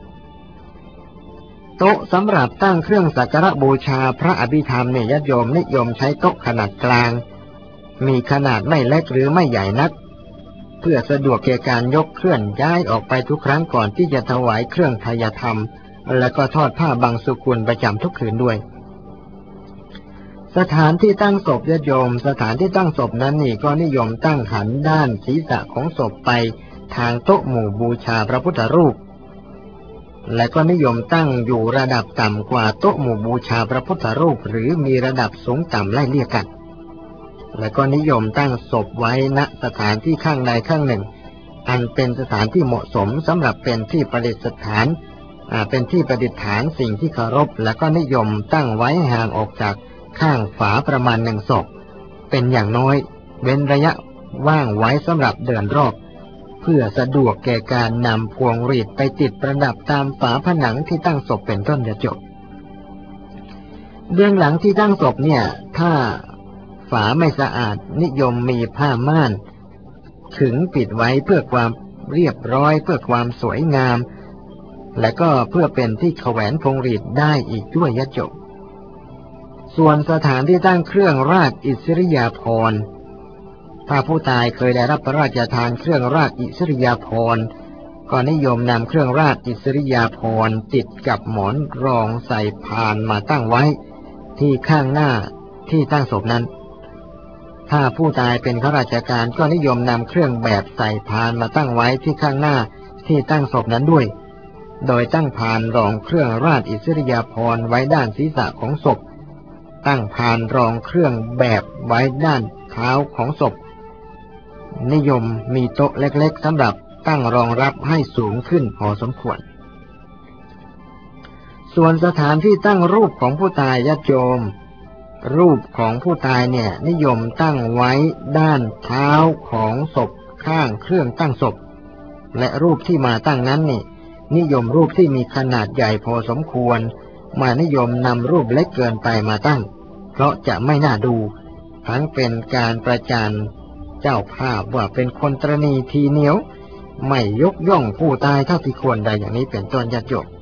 C: โต๊ะสำหรับตั้งเครื่องสักการะบูชาพระอภิธรรมเนี่ยญาติโยมนิยมใช้โต๊ะขนาดกลางมีขนาดไม่เล็กหรือไม่ใหญ่นักเพื่อสะดวกแก่การยกเคลื่อนย้ายออกไปทุกครั้งก่อนที่จะถวายเครื่องทายธรรมและก็ทอดผ้าบังสุกุลประจำทุกคืนด้วยสถานที่ตั้งศพญาติโยมสถานที่ตั้งศพนั้นนี่ก็นิยมตั้งหันด้านศีรษะของศพไปทางโต๊ะหมู่บูชาพระพุทธรูปและก็นิยมตั้งอยู่ระดับต่ำกว่าโต๊ะหมู่บูชาพระพุทธรูปหรือมีระดับสูงต่ำไล่เลี่ยกันและก็นิยมตั้งศพไว้ณสถานที่ข้างใดข้างหนึ่งอันเป็นสถานที่เหมาะสมสำหรับเป็นที่ประดิษฐานเป็นที่ประดิษฐานสิ่งที่เคารพและก็นิยมตั้งไว้ห่างออกจากข้างฝาประมาณหนึ่งศอกเป็นอย่างน้อยเว้นระยะว่างไว้สำหรับเดินรอบเพื่อสะดวกแก่การนำพวงหรีดไปติดประดับตามฝาผนังที่ตั้งศพเป็นต้นจะจบเบื้องหลังที่ตั้งศพเนี่ยถ้าฝาไม่สะอาดนิยมมีผ้าม่านขึงปิดไว้เพื่อความเรียบร้อยเพื่อความสวยงามและก็เพื่อเป็นที่แขวนพวงหรีดได้อีกด้วยญาติโยมส่วนสถานที่ตั้งเครื่องราชอิสริยาภรณ์ถ้าผู้ตายเคยได้รับพระราชทานเครื่องราชอิสริยาภรณ์ก็นิยมนำเครื่องราชอิสริยาภรณ์ติดกับหมอนรองใส่พานมาตั้งไว้ที่ข้างหน้าที่ตั้งศพนั้นถ้าผู้ตายเป็นข้าราชการก็นิยมนำเครื่องแบบใส่พานมาตั้งไว้ที่ข้างหน้าที่ตั้งศพนั้นด้วยโดยตั้งพานรองเครื่องราชอิสริยาภรณ์ไว้ด้านศีรษะของศพตั้งพานรองเครื่องแบบไว้ด้านเท้าของศพนิยมมีโต๊ะเล็กๆสำหรับตั้งรองรับให้สูงขึ้นพอสมควรส่วนสถานที่ตั้งรูปของผู้ตายญาติโยมรูปของผู้ตายเนี่ยนิยมตั้งไว้ด้านเท้าของศพข้างเครื่องตั้งศพและรูปที่มาตั้งนั้นนี่นิยมรูปที่มีขนาดใหญ่พอสมควรมานิยมนำรูปเล็กเกินไปมาตั้งเพราะจะไม่น่าดูทั้งเป็นการประจานเจ้าภาพว่าเป็นคนตระหนี่ทีเหนียวไม่ยกย่องผู้ตายเท่าที่ควรใดอย่างนี้เป็นต้นญาติโยม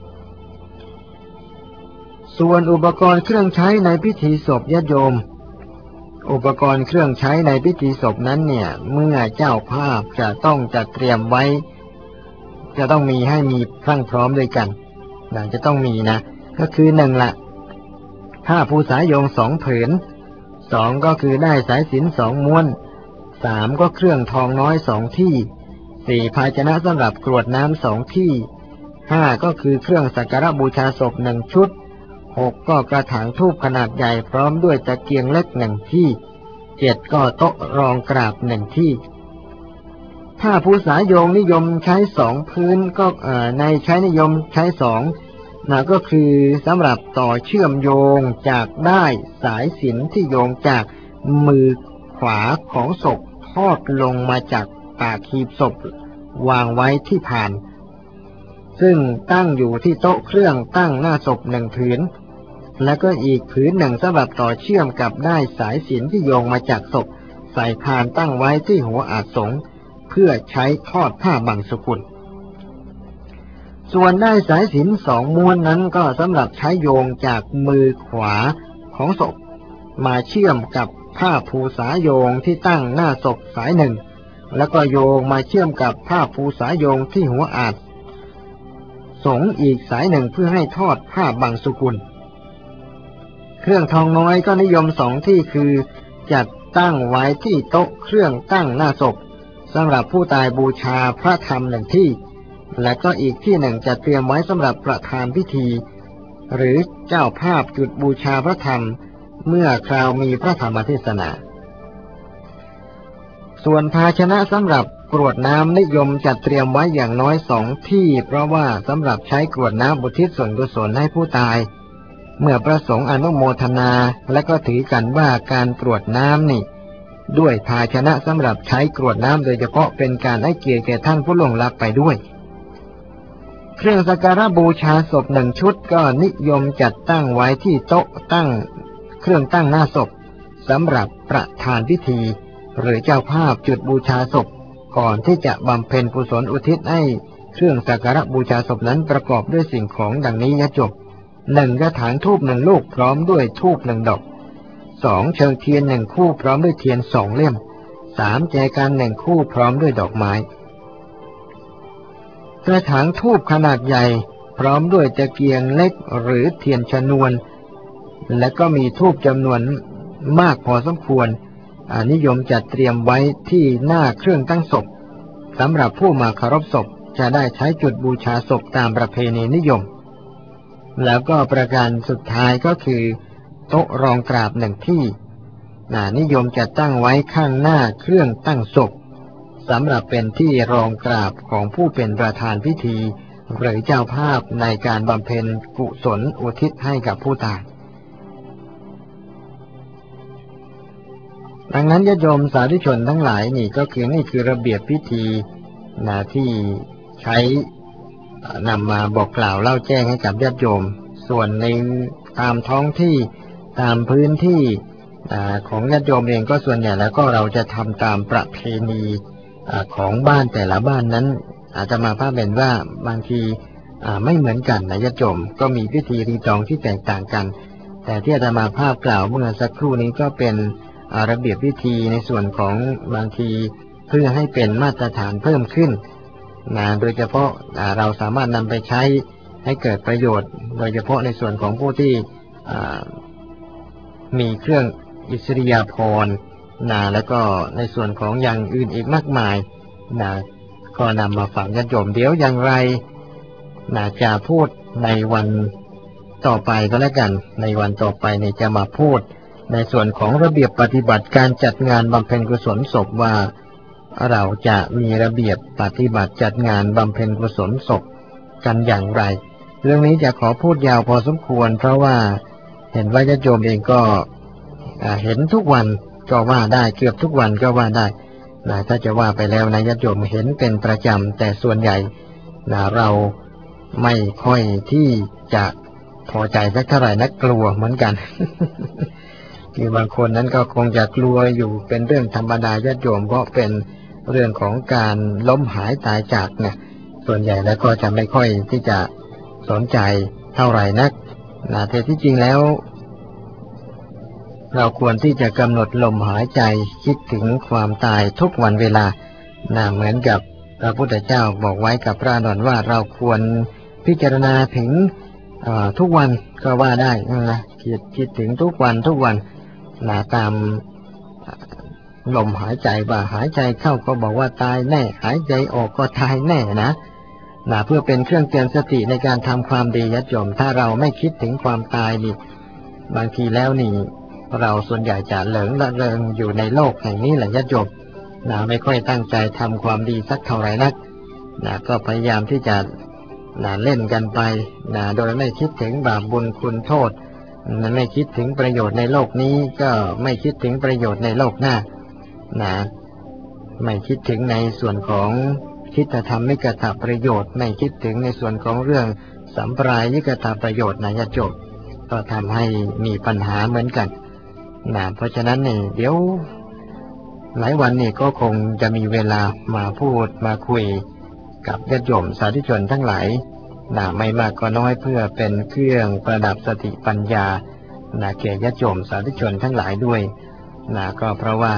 C: ส่วนอุปกรณ์เครื่องใช้ในพิธีศพญาติโยมอุปกรณ์เครื่องใช้ในพิธีศพนั้นเนี่ยเมื่อเจ้าภาพจะต้องจัดเตรียมไว้จะต้องมีให้มีพรั่งพร้อมด้วยกันนะจะต้องมีนะก็คือหนึ่งละผ้าภูษาโยงสองผืนสองก็คือได้สายสิญจน์สองม้วนสามก็เครื่องทองน้อยสองที่สี่ภาชนะสำหรับกรวดน้ำสองที่ห้าก็คือเครื่องสักการะบูชาศพหนึ่งชุดหกก็กระถางธูปขนาดใหญ่พร้อมด้วยตะเกียงเล็กหนึ่งที่เจ็ดก็โต๊ะรองกราบหนึ่งที่ผ้าภูษาโยงนิยมใช้สองพื้นก็ในใช้นิยมใช้สองนะก็คือสำหรับต่อเชื่อมโยงจากด้ายสายสิญจน์ที่โยงจากมือขวาของศพทอดลงมาจากปากหีบศพวางไว้ที่ผ่านซึ่งตั้งอยู่ที่โต๊ะเครื่องตั้งหน้าศพหนึ่งผืนแล้วก็อีกผืนหนึ่งสำหรับต่อเชื่อมกับด้ายสายสิญจน์ที่โยงมาจากศพใส่ผ่านตั้งไว้ที่หัวอาสงเพื่อใช้ทอดผ้าบังสุกุลส่วนด้ายสายสิญจน์สองม้วนนั้นก็สำหรับใช้โยงจากมือขวาของศพมาเชื่อมกับผ้าภูษาโยงที่ตั้งหน้าศพสายหนึ่งแล้วก็โยงมาเชื่อมกับผ้าภูษาโยงที่หัวอาสงอีกสายหนึ่งเพื่อให้ทอดผ้าบังสุกุลเครื่องทองน้อยก็นิยมสองที่คือจัดตั้งไว้ที่โต๊ะเครื่องตั้งหน้าศพสำหรับผู้ตายบูชาพระธรรมหนึ่งที่และก็อีกที่หนึ่งจะเตรียมไว้สำหรับประธานพิธีหรือเจ้าภาพจุดบูชาพระธรรมเมื่อคราวมีพระธรรมเทศนาส่วนภาชนะสำหรับกรวดน้ำนิยมจัดเตรียมไว้อย่างน้อยสองที่เพราะว่าสำหรับใช้กรวดน้ำอุทิศส่วนกุศลให้ผู้ตายเมื่อประสงค์อนุโมทนาและก็ถือกันว่าการกรวดน้ำนี่ด้วยภาชนะสำหรับใช้กรวดน้ำโดยเฉพาะเป็นการให้เกียรติแก่ท่านผู้ล่วงลับไปด้วยเครื่องสักการะบูชาศพหนึ่งชุดก็นิยมจัดตั้งไว้ที่โต๊ะตั้งเครื่องตั้งหน้าศพสำหรับประธานพิธีหรือเจ้าภาพจุดบูชาศพก่อนที่จะบำเพ็ญกุศลอุทิศให้เครื่องสักการะบูชาศพนั้นประกอบด้วยสิ่งของดังนี้ญาติโยมหนึ่งกระถางธูปหนึ่งลูกพร้อมด้วยธูปหนึ่งดอกสองเชิงเทียนหนึ่งคู่พร้อมด้วยเทียนสองเล่มสามแจกันหนึ่งคู่พร้อมด้วยดอกไม้กระถางธูปขนาดใหญ่พร้อมด้วยตะเกียงเล็กหรือเทียนชนวนและก็มีธูปจำนวนมากพอสมควรนิยมจัดเตรียมไว้ที่หน้าเครื่องตั้งศพสำหรับผู้มาเคารพศพจะได้ใช้จุดบูชาศพตามประเพณีนิยมแล้วก็ประการสุดท้ายก็คือโต๊ะรองกราบหนึ่งที่นิยมจัดตั้งไว้ข้างหน้าเครื่องตั้งศพสำหรับเป็นที่รองกราบของผู้เป็นประธานพิธีหรือเจ้าภาพในการบำเพ็ญกุศลอุทิศให้กับผู้ตายดังนั้นญาติโยมสาธุชนทั้งหลายนี่ก็คือนี่คือระเบียบพิธีนะที่ใช้นำมาบอกกล่าวเล่าแจ้งให้กับญาติโยมส่วนในตามท้องที่ตามพื้นที่ของญาติโยมเองก็ส่วนใหญ่แล้วก็เราจะทำตามประเพณีของบ้านแต่ละบ้านนั้นอาจจะมาภาพเป็นว่าบางทีไม่เหมือนกันนะญาติโยมก็มีพิธีรีตองที่แตกต่างกันแต่ที่อาจจะมาภาพกล่าวเมื่อสักครู่นี้ก็เป็นระเบียบพิธีในส่วนของบางทีเพื่อให้เป็นมาตรฐานเพิ่มขึ้นนะโดยเฉพาะเราสามารถนำไปใช้ให้เกิดประโยชน์โดยเฉพาะในส่วนของผู้ที่มีเครื่องอิสริยาภรณ์นะแล้วก็ในส่วนของอย่างอื่นอีกมากมายนะก็นำมาฝากญาติโยมเดี๋ยวอย่างไรนะจะพูดในวันต่อไปก็แล้วกันในวันต่อไปเนี่ยจะมาพูดในส่วนของระเบียบปฏิบัติการจัดงานบำเพ็ญกุศลศพว่าเราจะมีระเบียบปฏิบัติจัดงานบำเพ็ญกุศลศพกันอย่างไรเรื่องนี้จะขอพูดยาวพอสมควรเพราะว่าเห็นว่าญาติโยมเองก็เห็นทุกวันก็ว่าได้เกือบทุกวันก็ว่าได้นะถ้าจะว่าไปแล้วนะญาติโยมเห็นเป็นประจำแต่ส่วนใหญ่นะเราไม่ค่อยที่จะพอใจสักเท่าไหร่นักกลัวเหมือนกันคือบางคนนั้นก็คงจะกลัวอยู่เป็นเรื่องธรรมดาญาติโยมเพราะเป็นเรื่องของการล้มหายตายจากเนี่ยส่วนใหญ่แล้วก็จะไม่ค่อยที่จะสนใจเท่าไหร่นักนะแต่ที่จริงแล้วเราควรที่จะกำหนดลมหายใจคิดถึงความตายทุกวันเวลานะเหมือนกับพระพุทธเจ้าบอกไว้กับพระอานนท์ว่าเราควรพิจารณาถึงทุกวันก็ว่าได้นะคิดคิดถึงทุกวันทุกวันนะตามลมหายใจว่าหายใจเข้าก็บอกว่าตายแน่หายใจออกก็ตายแน่นะนะเพื่อเป็นเครื่องเตือนสติในการทำความดีญาติโยมถ้าเราไม่คิดถึงความตายนี่บางทีแล้วนี่เราส่วนใหญ่จะเหลิงละเริงอยู่ในโลกแห่งนี้แหละญาติโยมนะไม่ค่อยตั้งใจทำความดีสักเท่าไหร่นักนะก็พยายามที่จะนะเล่นกันไปนะโดยไม่คิดถึงบาปบุญคุณโทษนะไม่คิดถึงประโยชน์ในโลกนี้ก็ไม่คิดถึงประโยชน์ในโลกหน้านะไม่คิดถึงในส่วนของคิดธรรมมิกตประโยชน์ไม่คิดถึงในส่วนของเรื่องสัมปรายิกตประโยชน์นะญาติโยมก็ทำให้มีปัญหาเหมือนกันนะเพราะฉะนั้นนี่เดี๋ยวหลายวันนี่ก็คงจะมีเวลามาพูดมาคุยกับญาติโยมสาธุชนทั้งหลายนะไม่มากก็น้อยเพื่อเป็นเครื่องประดับสติปัญญานะแก่ญาติโยมสาธุชนทั้งหลายด้วยนะก็เพราะว่า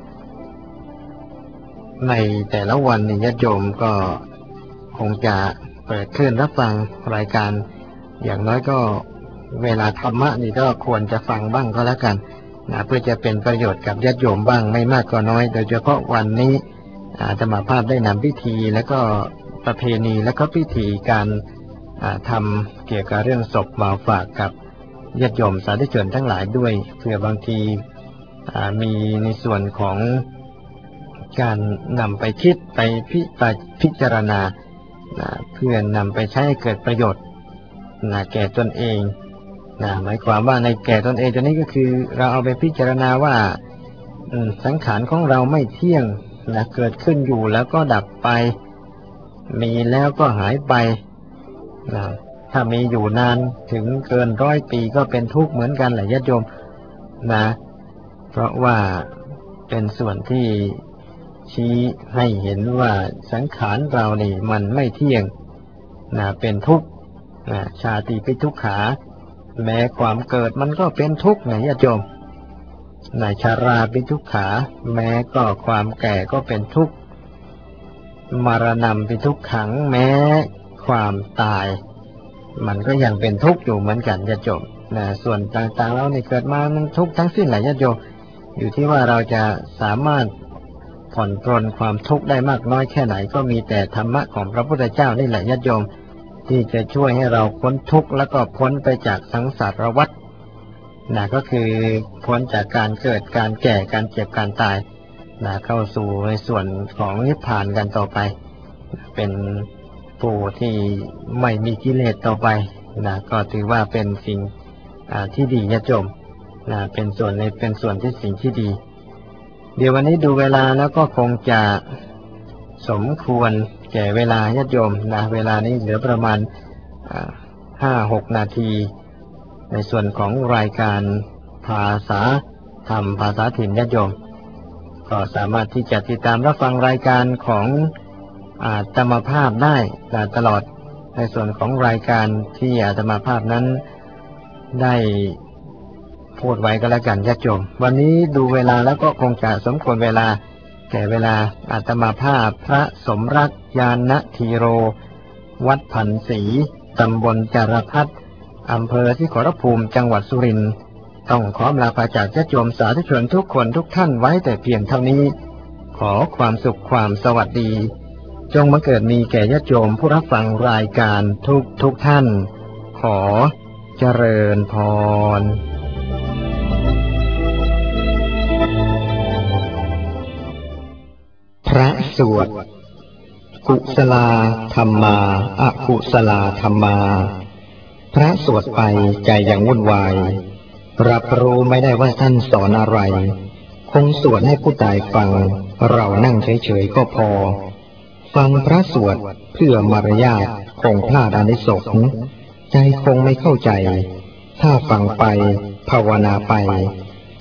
C: ในแต่ละวันนี่ญาติโยมก็คงจะเปิดคลื่นรับฟังรายการอย่างน้อยก็เวลาธรรมะนี่ก็ควรจะฟังบ้างก็แล้วกันนะเพื่อจะเป็นประโยชน์กับญาติโยมบ้างไม่มากก็น้อยโดยเฉพาะวันนี้อาตมาภาพได้นำพิธีและก็ประเพณีและก็พิธีการทำเกี่ยวกับเรื่องศพมาฝากกับญาติโยมสาธุชนทั้งหลายด้วยเพื่อบางทีมีในส่วนของการนำไปคิดไปพิไปพิจารณาเพื่อนำไปใช้ให้เกิดประโยชน์แก่ตนเองนะหมายความว่าในแก่ตนเองตัวนี้ก็คือเราเอาไปพิจารณาว่าสังขารของเราไม่เที่ยงนะเกิดขึ้นอยู่แล้วก็ดับไปมีแล้วก็หายไปนะถ้ามีอยู่นานถึงเกินร้อยปีก็เป็นทุกข์เหมือนกันแหละญาติโยมนะเพราะว่าเป็นส่วนที่ชี้ให้เห็นว่าสังขารเรานี่มันไม่เที่ยงนะเป็นทุกข์นะชาติปิทุกขาแม้ความเกิดมันก็เป็นทุกข์นะญาติโยมในชาราปิทุกขาแม้ก็ความแก่ก็เป็นทุกข์มรณะปิทุกขังแม้ความตายมันก็ยังเป็นทุกข์อยู่เหมือนกันญาติโยมนะส่วนต่างๆแล้วนี่เกิดมามันทุกข์ทั้งสิ้นแหละญาติโยมอยู่ที่ว่าเราจะสามารถผ่อนปรนความทุกข์ได้มากน้อยแค่ไหนก็มีแต่ธรรมะของพระพุทธเจ้านี่แหละญาติโยมที่จะช่วยให้เราพ้นทุกข์แล้วก็พ้นไปจากสังสารวัฏนะก็คือพ้นจากการเกิดการแก่การเจ็บการตายนะเข้าสู่ในส่วนของนิพพานกันต่อไปเป็นผู้ที่ไม่มีกิเลสต่อไปนะก็ถือว่าเป็นสิ่งที่ดีญาติโยมนะเป็นส่วนในเป็นส่วนที่สิ่งที่ดีเดี๋ยววันนี้ดูเวลาแล้วก็คงจะสมควรแก่เวลาญาติโยมนะเวลานี้เหลือประมาณห้าหกนาทีในส่วนของรายการภาษาธรรมภาษาถิ่นญาติโยมก็สามารถที่จะติดตามรับฟังรายการของอาตมาภาพได้ตลอดในส่วนของรายการที่อาตมาภาพนั้นได้พูดไว้ก็แล้วกันญาติโยมวันนี้ดูเวลาแล้วก็คงจะสมควรเวลาแก่เวลาอาตมาภาพพระสมรักญาณธีโรวัดผันศรีตำบลจารพัฒน์อำเภอที่ขรภูมิจังหวัดสุรินทร์ต้องขอลาพระจากญาติโยมสาธุชนทุกคนทุกท่านไว้แต่เพียงเท่านี้ขอความสุขความสวัสดีจงบังเกิดมีแก่ญาติโยมผู้รับฟังรายการทุกทุกท่านขอเจริญพรพระสวดกุศลาธัมมาอกุศลาธัมมาพระสวดไปใจยังวุ่นวายรับรู้ไม่ได้ว่าท่านสอนอะไรคงสวดให้ผู้ตายฟังเรานั่งเฉยๆก็พอฟังพระสวดเพื่อมารยาทคงพลาดอานิสงส์ใจคงไม่เข้าใจถ้าฟังไปภาวนาไป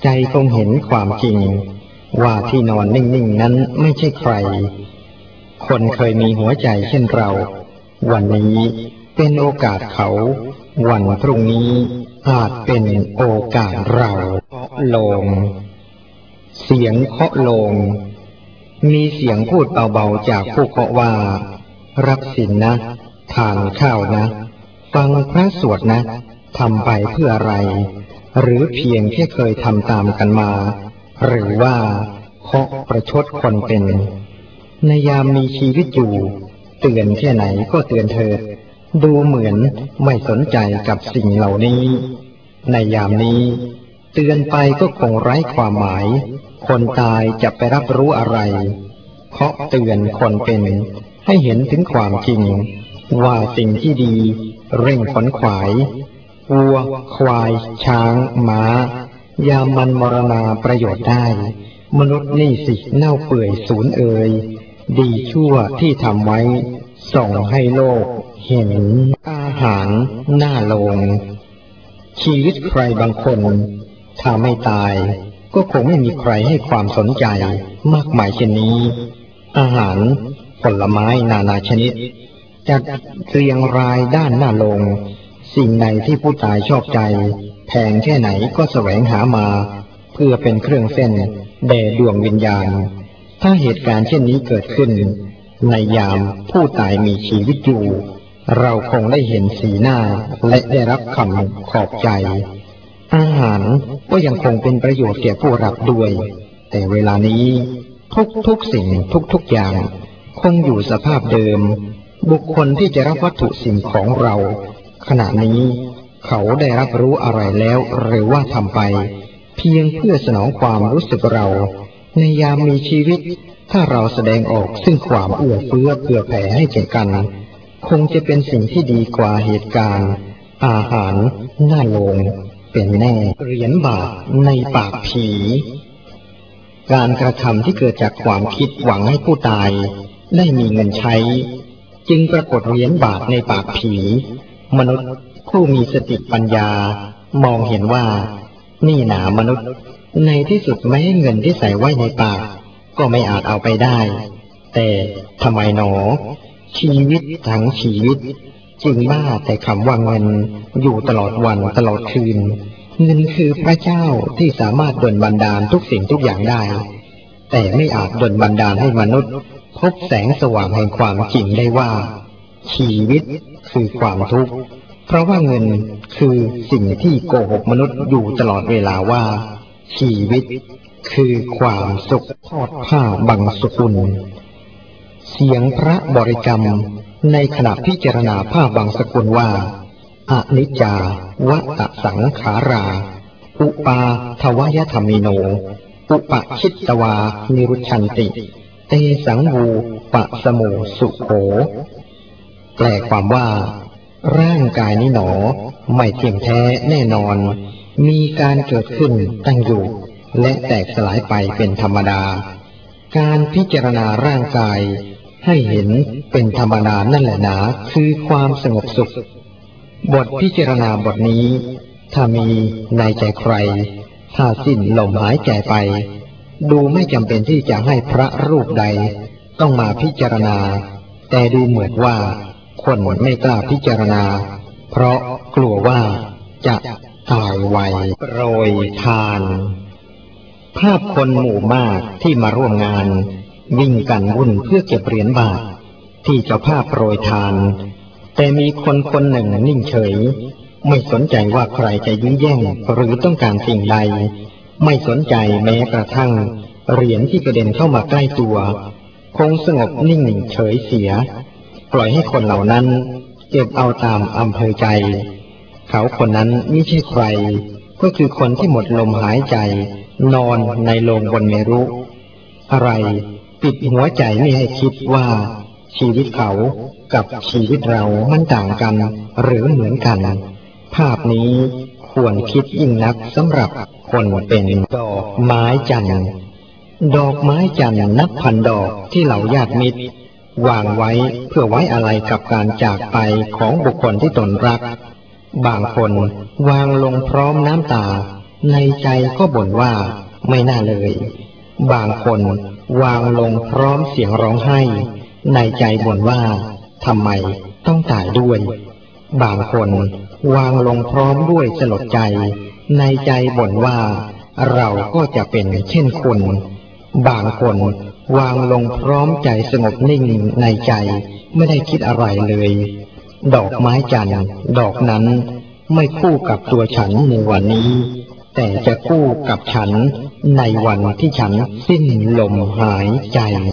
C: ใจคงเห็นความจริงว่าที่นอนนิ่งๆนั้นไม่ใช่ใครคนเคยมีหัวใจเช่นเราวันนี้เป็นโอกาสเขาวันพรุ่งนี้อาจเป็นโอกาสเราเคาะโลงเสียงเคาะโลงมีเสียงพูดเบาๆจากผู้เคาะว่ารับศีลนะทานข้าวนะฟังพระสวดนะทำไปเพื่ออะไรหรือเพียงแค่เคยทำตามกันมาหรือว่าเคาะประชดคนเป็นในยามมีชีวิตอยู่เตือนแค่ไหนก็เตือนเถิดดูเหมือนไม่สนใจกับสิ่งเหล่านี้ในยามนี้เตือนไปก็คงไร้ความหมายคนตายจะไปรับรู้อะไรเคาะเตือนคนเป็นให้เห็นถึงความจริงว่าสิ่งที่ดีเร่งขวนขวายวัวควายช้างม้ายามมันมรณาประโยชน์ได้มนุษย์นี่สิเน่าเปื่อยสูญเอ่ยดีชั่วที่ทำไว้ส่องให้โลกเห็นอาหารหน้าโลงชีวิตใครบางคนถ้าไม่ตายก็คงไม่มีใครให้ความสนใจมากมายเช่นนี้อาหารผลไม้นานาชนิดจัดเรียงรายด้านหน้าโลงสิ่งใดที่ผู้ตายชอบใจแพงแค่ไหนก็แสวงหามาเพื่อเป็นเครื่องเส้นแด่ดวงวิญญาณถ้าเหตุการณ์เช่นนี้เกิดขึ้นในยามผู้ตายมีชีวิตอยู่เราคงได้เห็นสีหน้าและได้รับคำขอบใจอาหารก็ยังคงเป็นประโยชน์แก่ผู้รับด้วยแต่เวลานี้ทุกๆสิ่งทุกๆอย่างคงอยู่สภาพเดิมบุคคลที่จะรับวัตถุสิ่งของเราขณะนี้เขาได้รับรู้อะไรแล้วหรือว่าทำไปเพียงเพื่อสนองความรู้สึกเราในยามมีชีวิตถ้าเราแสดงออกซึ่งความเอื้อเฟื้อเผื่อแผ่ให้แก่กันคงจะเป็นสิ่งที่ดีกว่าเหตุการณ์อาหารหน้าโลงเป็นแน่เหรียญบาทในปากผีการกระทำที่เกิดจากความคิดหวังให้ผู้ตายได้มีเงินใช้จึงปรากฏเหรียญบาทในปากผีมนุษย์ผู้มีสติปัญญามองเห็นว่านี่หนามนุษย์ในที่สุดแม้เงินที่ใส่ไว้ในปากก็ไม่อาจเอาไปได้แต่ทำไมหนอชีวิตทั้งชีวิตจึงบ้าแต่คำว่าเงินอยู่ตลอดวันตลอดคืนเงินคือพระเจ้าที่สามารถดลบันดาลทุกสิ่งทุกอย่างได้แต่ไม่อาจดลบันดาลให้มนุษย์พบแสงสว่างแห่งความจริงได้ว่าชีวิตคือความทุกข์เพราะว่าเงินคือสิ่งที่โกหกมนุษย์อยู่ตลอดเวลาว่าชีวิตคือความสุขทอดผ้าบังสุกุลเสียงพระบริกรรมในขณะพิจารณาผ้าบังสกุลว่าอนิจจาวัฏสังขาราอุปาทวยธรรมิโนอุปชิตตวานิรุชันติเตสังวูปะสมุสุโขแปลความว่าร่างกายนี้หนอไม่เที่ยงแท้แน่นอนมีการเกิดขึ้นตั้งอยู่และแตกสลายไปเป็นธรรมดาการพิจารณาร่างกายให้เห็นเป็นธรรมดานั่นแหละนะคือความสงบสุขบทพิจารณาบทนี้ถ้ามีในใจใครถ้าสิ้นลมหายใจไปดูไม่จำเป็นที่จะให้พระรูปใดต้องมาพิจารณาแต่ดูเหมือนว่าคนไม่กล้าพิจารณาเพราะกลัวว่าจะตายไวโปรยทานภาพคนหมู่มากที่มาร่วมงานวิ่งกันวุ่นเพื่อเก็บเหรียญบาทที่เจ้าภาพโปรยทานแต่มีคนคนหนึ่งนิ่งเฉยไม่สนใจว่าใครจะยื้อแย่งหรือต้องการสิ่งใดไม่สนใจแม้กระทั่งเหรียญที่กระเด็นเข้ามาใกล้ตัวคงสงบนิ่งเฉยเสียปล่อยให้คนเหล่านั้นเก็บเอาตามอำเภอใจเขาคนนั้นไม่ใช่ใครก็คือคนที่หมดลมหายใจนอนในโลงบนเมรุอะไรปิดหัวใจไม่ให้คิดว่าชีวิตเขากับชีวิตเรามันต่างกันหรือเหมือนกันภาพนี้ควรคิดยิ่งนักสำหรับคนเป็นดอกไม้จันทร์ดอกไม้จันทร์นับพันดอกที่เหล่าญาติมิตรวางไว้เพื่อไว้อาลัยกับการจากไปของบุคคลที่ตนรักบางคนวางลงพร้อมน้ำตาในใจก็บ่นว่าไม่น่าเลยบางคนวางลงพร้อมเสียงร้องไห้ในใจบ่นว่าทำไมต้องตายด้วยบางคนวางลงพร้อมด้วยสลดใจในใจบ่นว่าเราก็จะเป็นเช่นคนบางคนวางลงพร้อมใจสงบนิ่งในใจไม่ได้คิดอะไรเลยดอกไม้จันทร์ดอกนั้นไม่คู่กับตัวฉันในวันนี้แต่จะคู่กับฉันในวันที่ฉันสิ้นลมหายใจ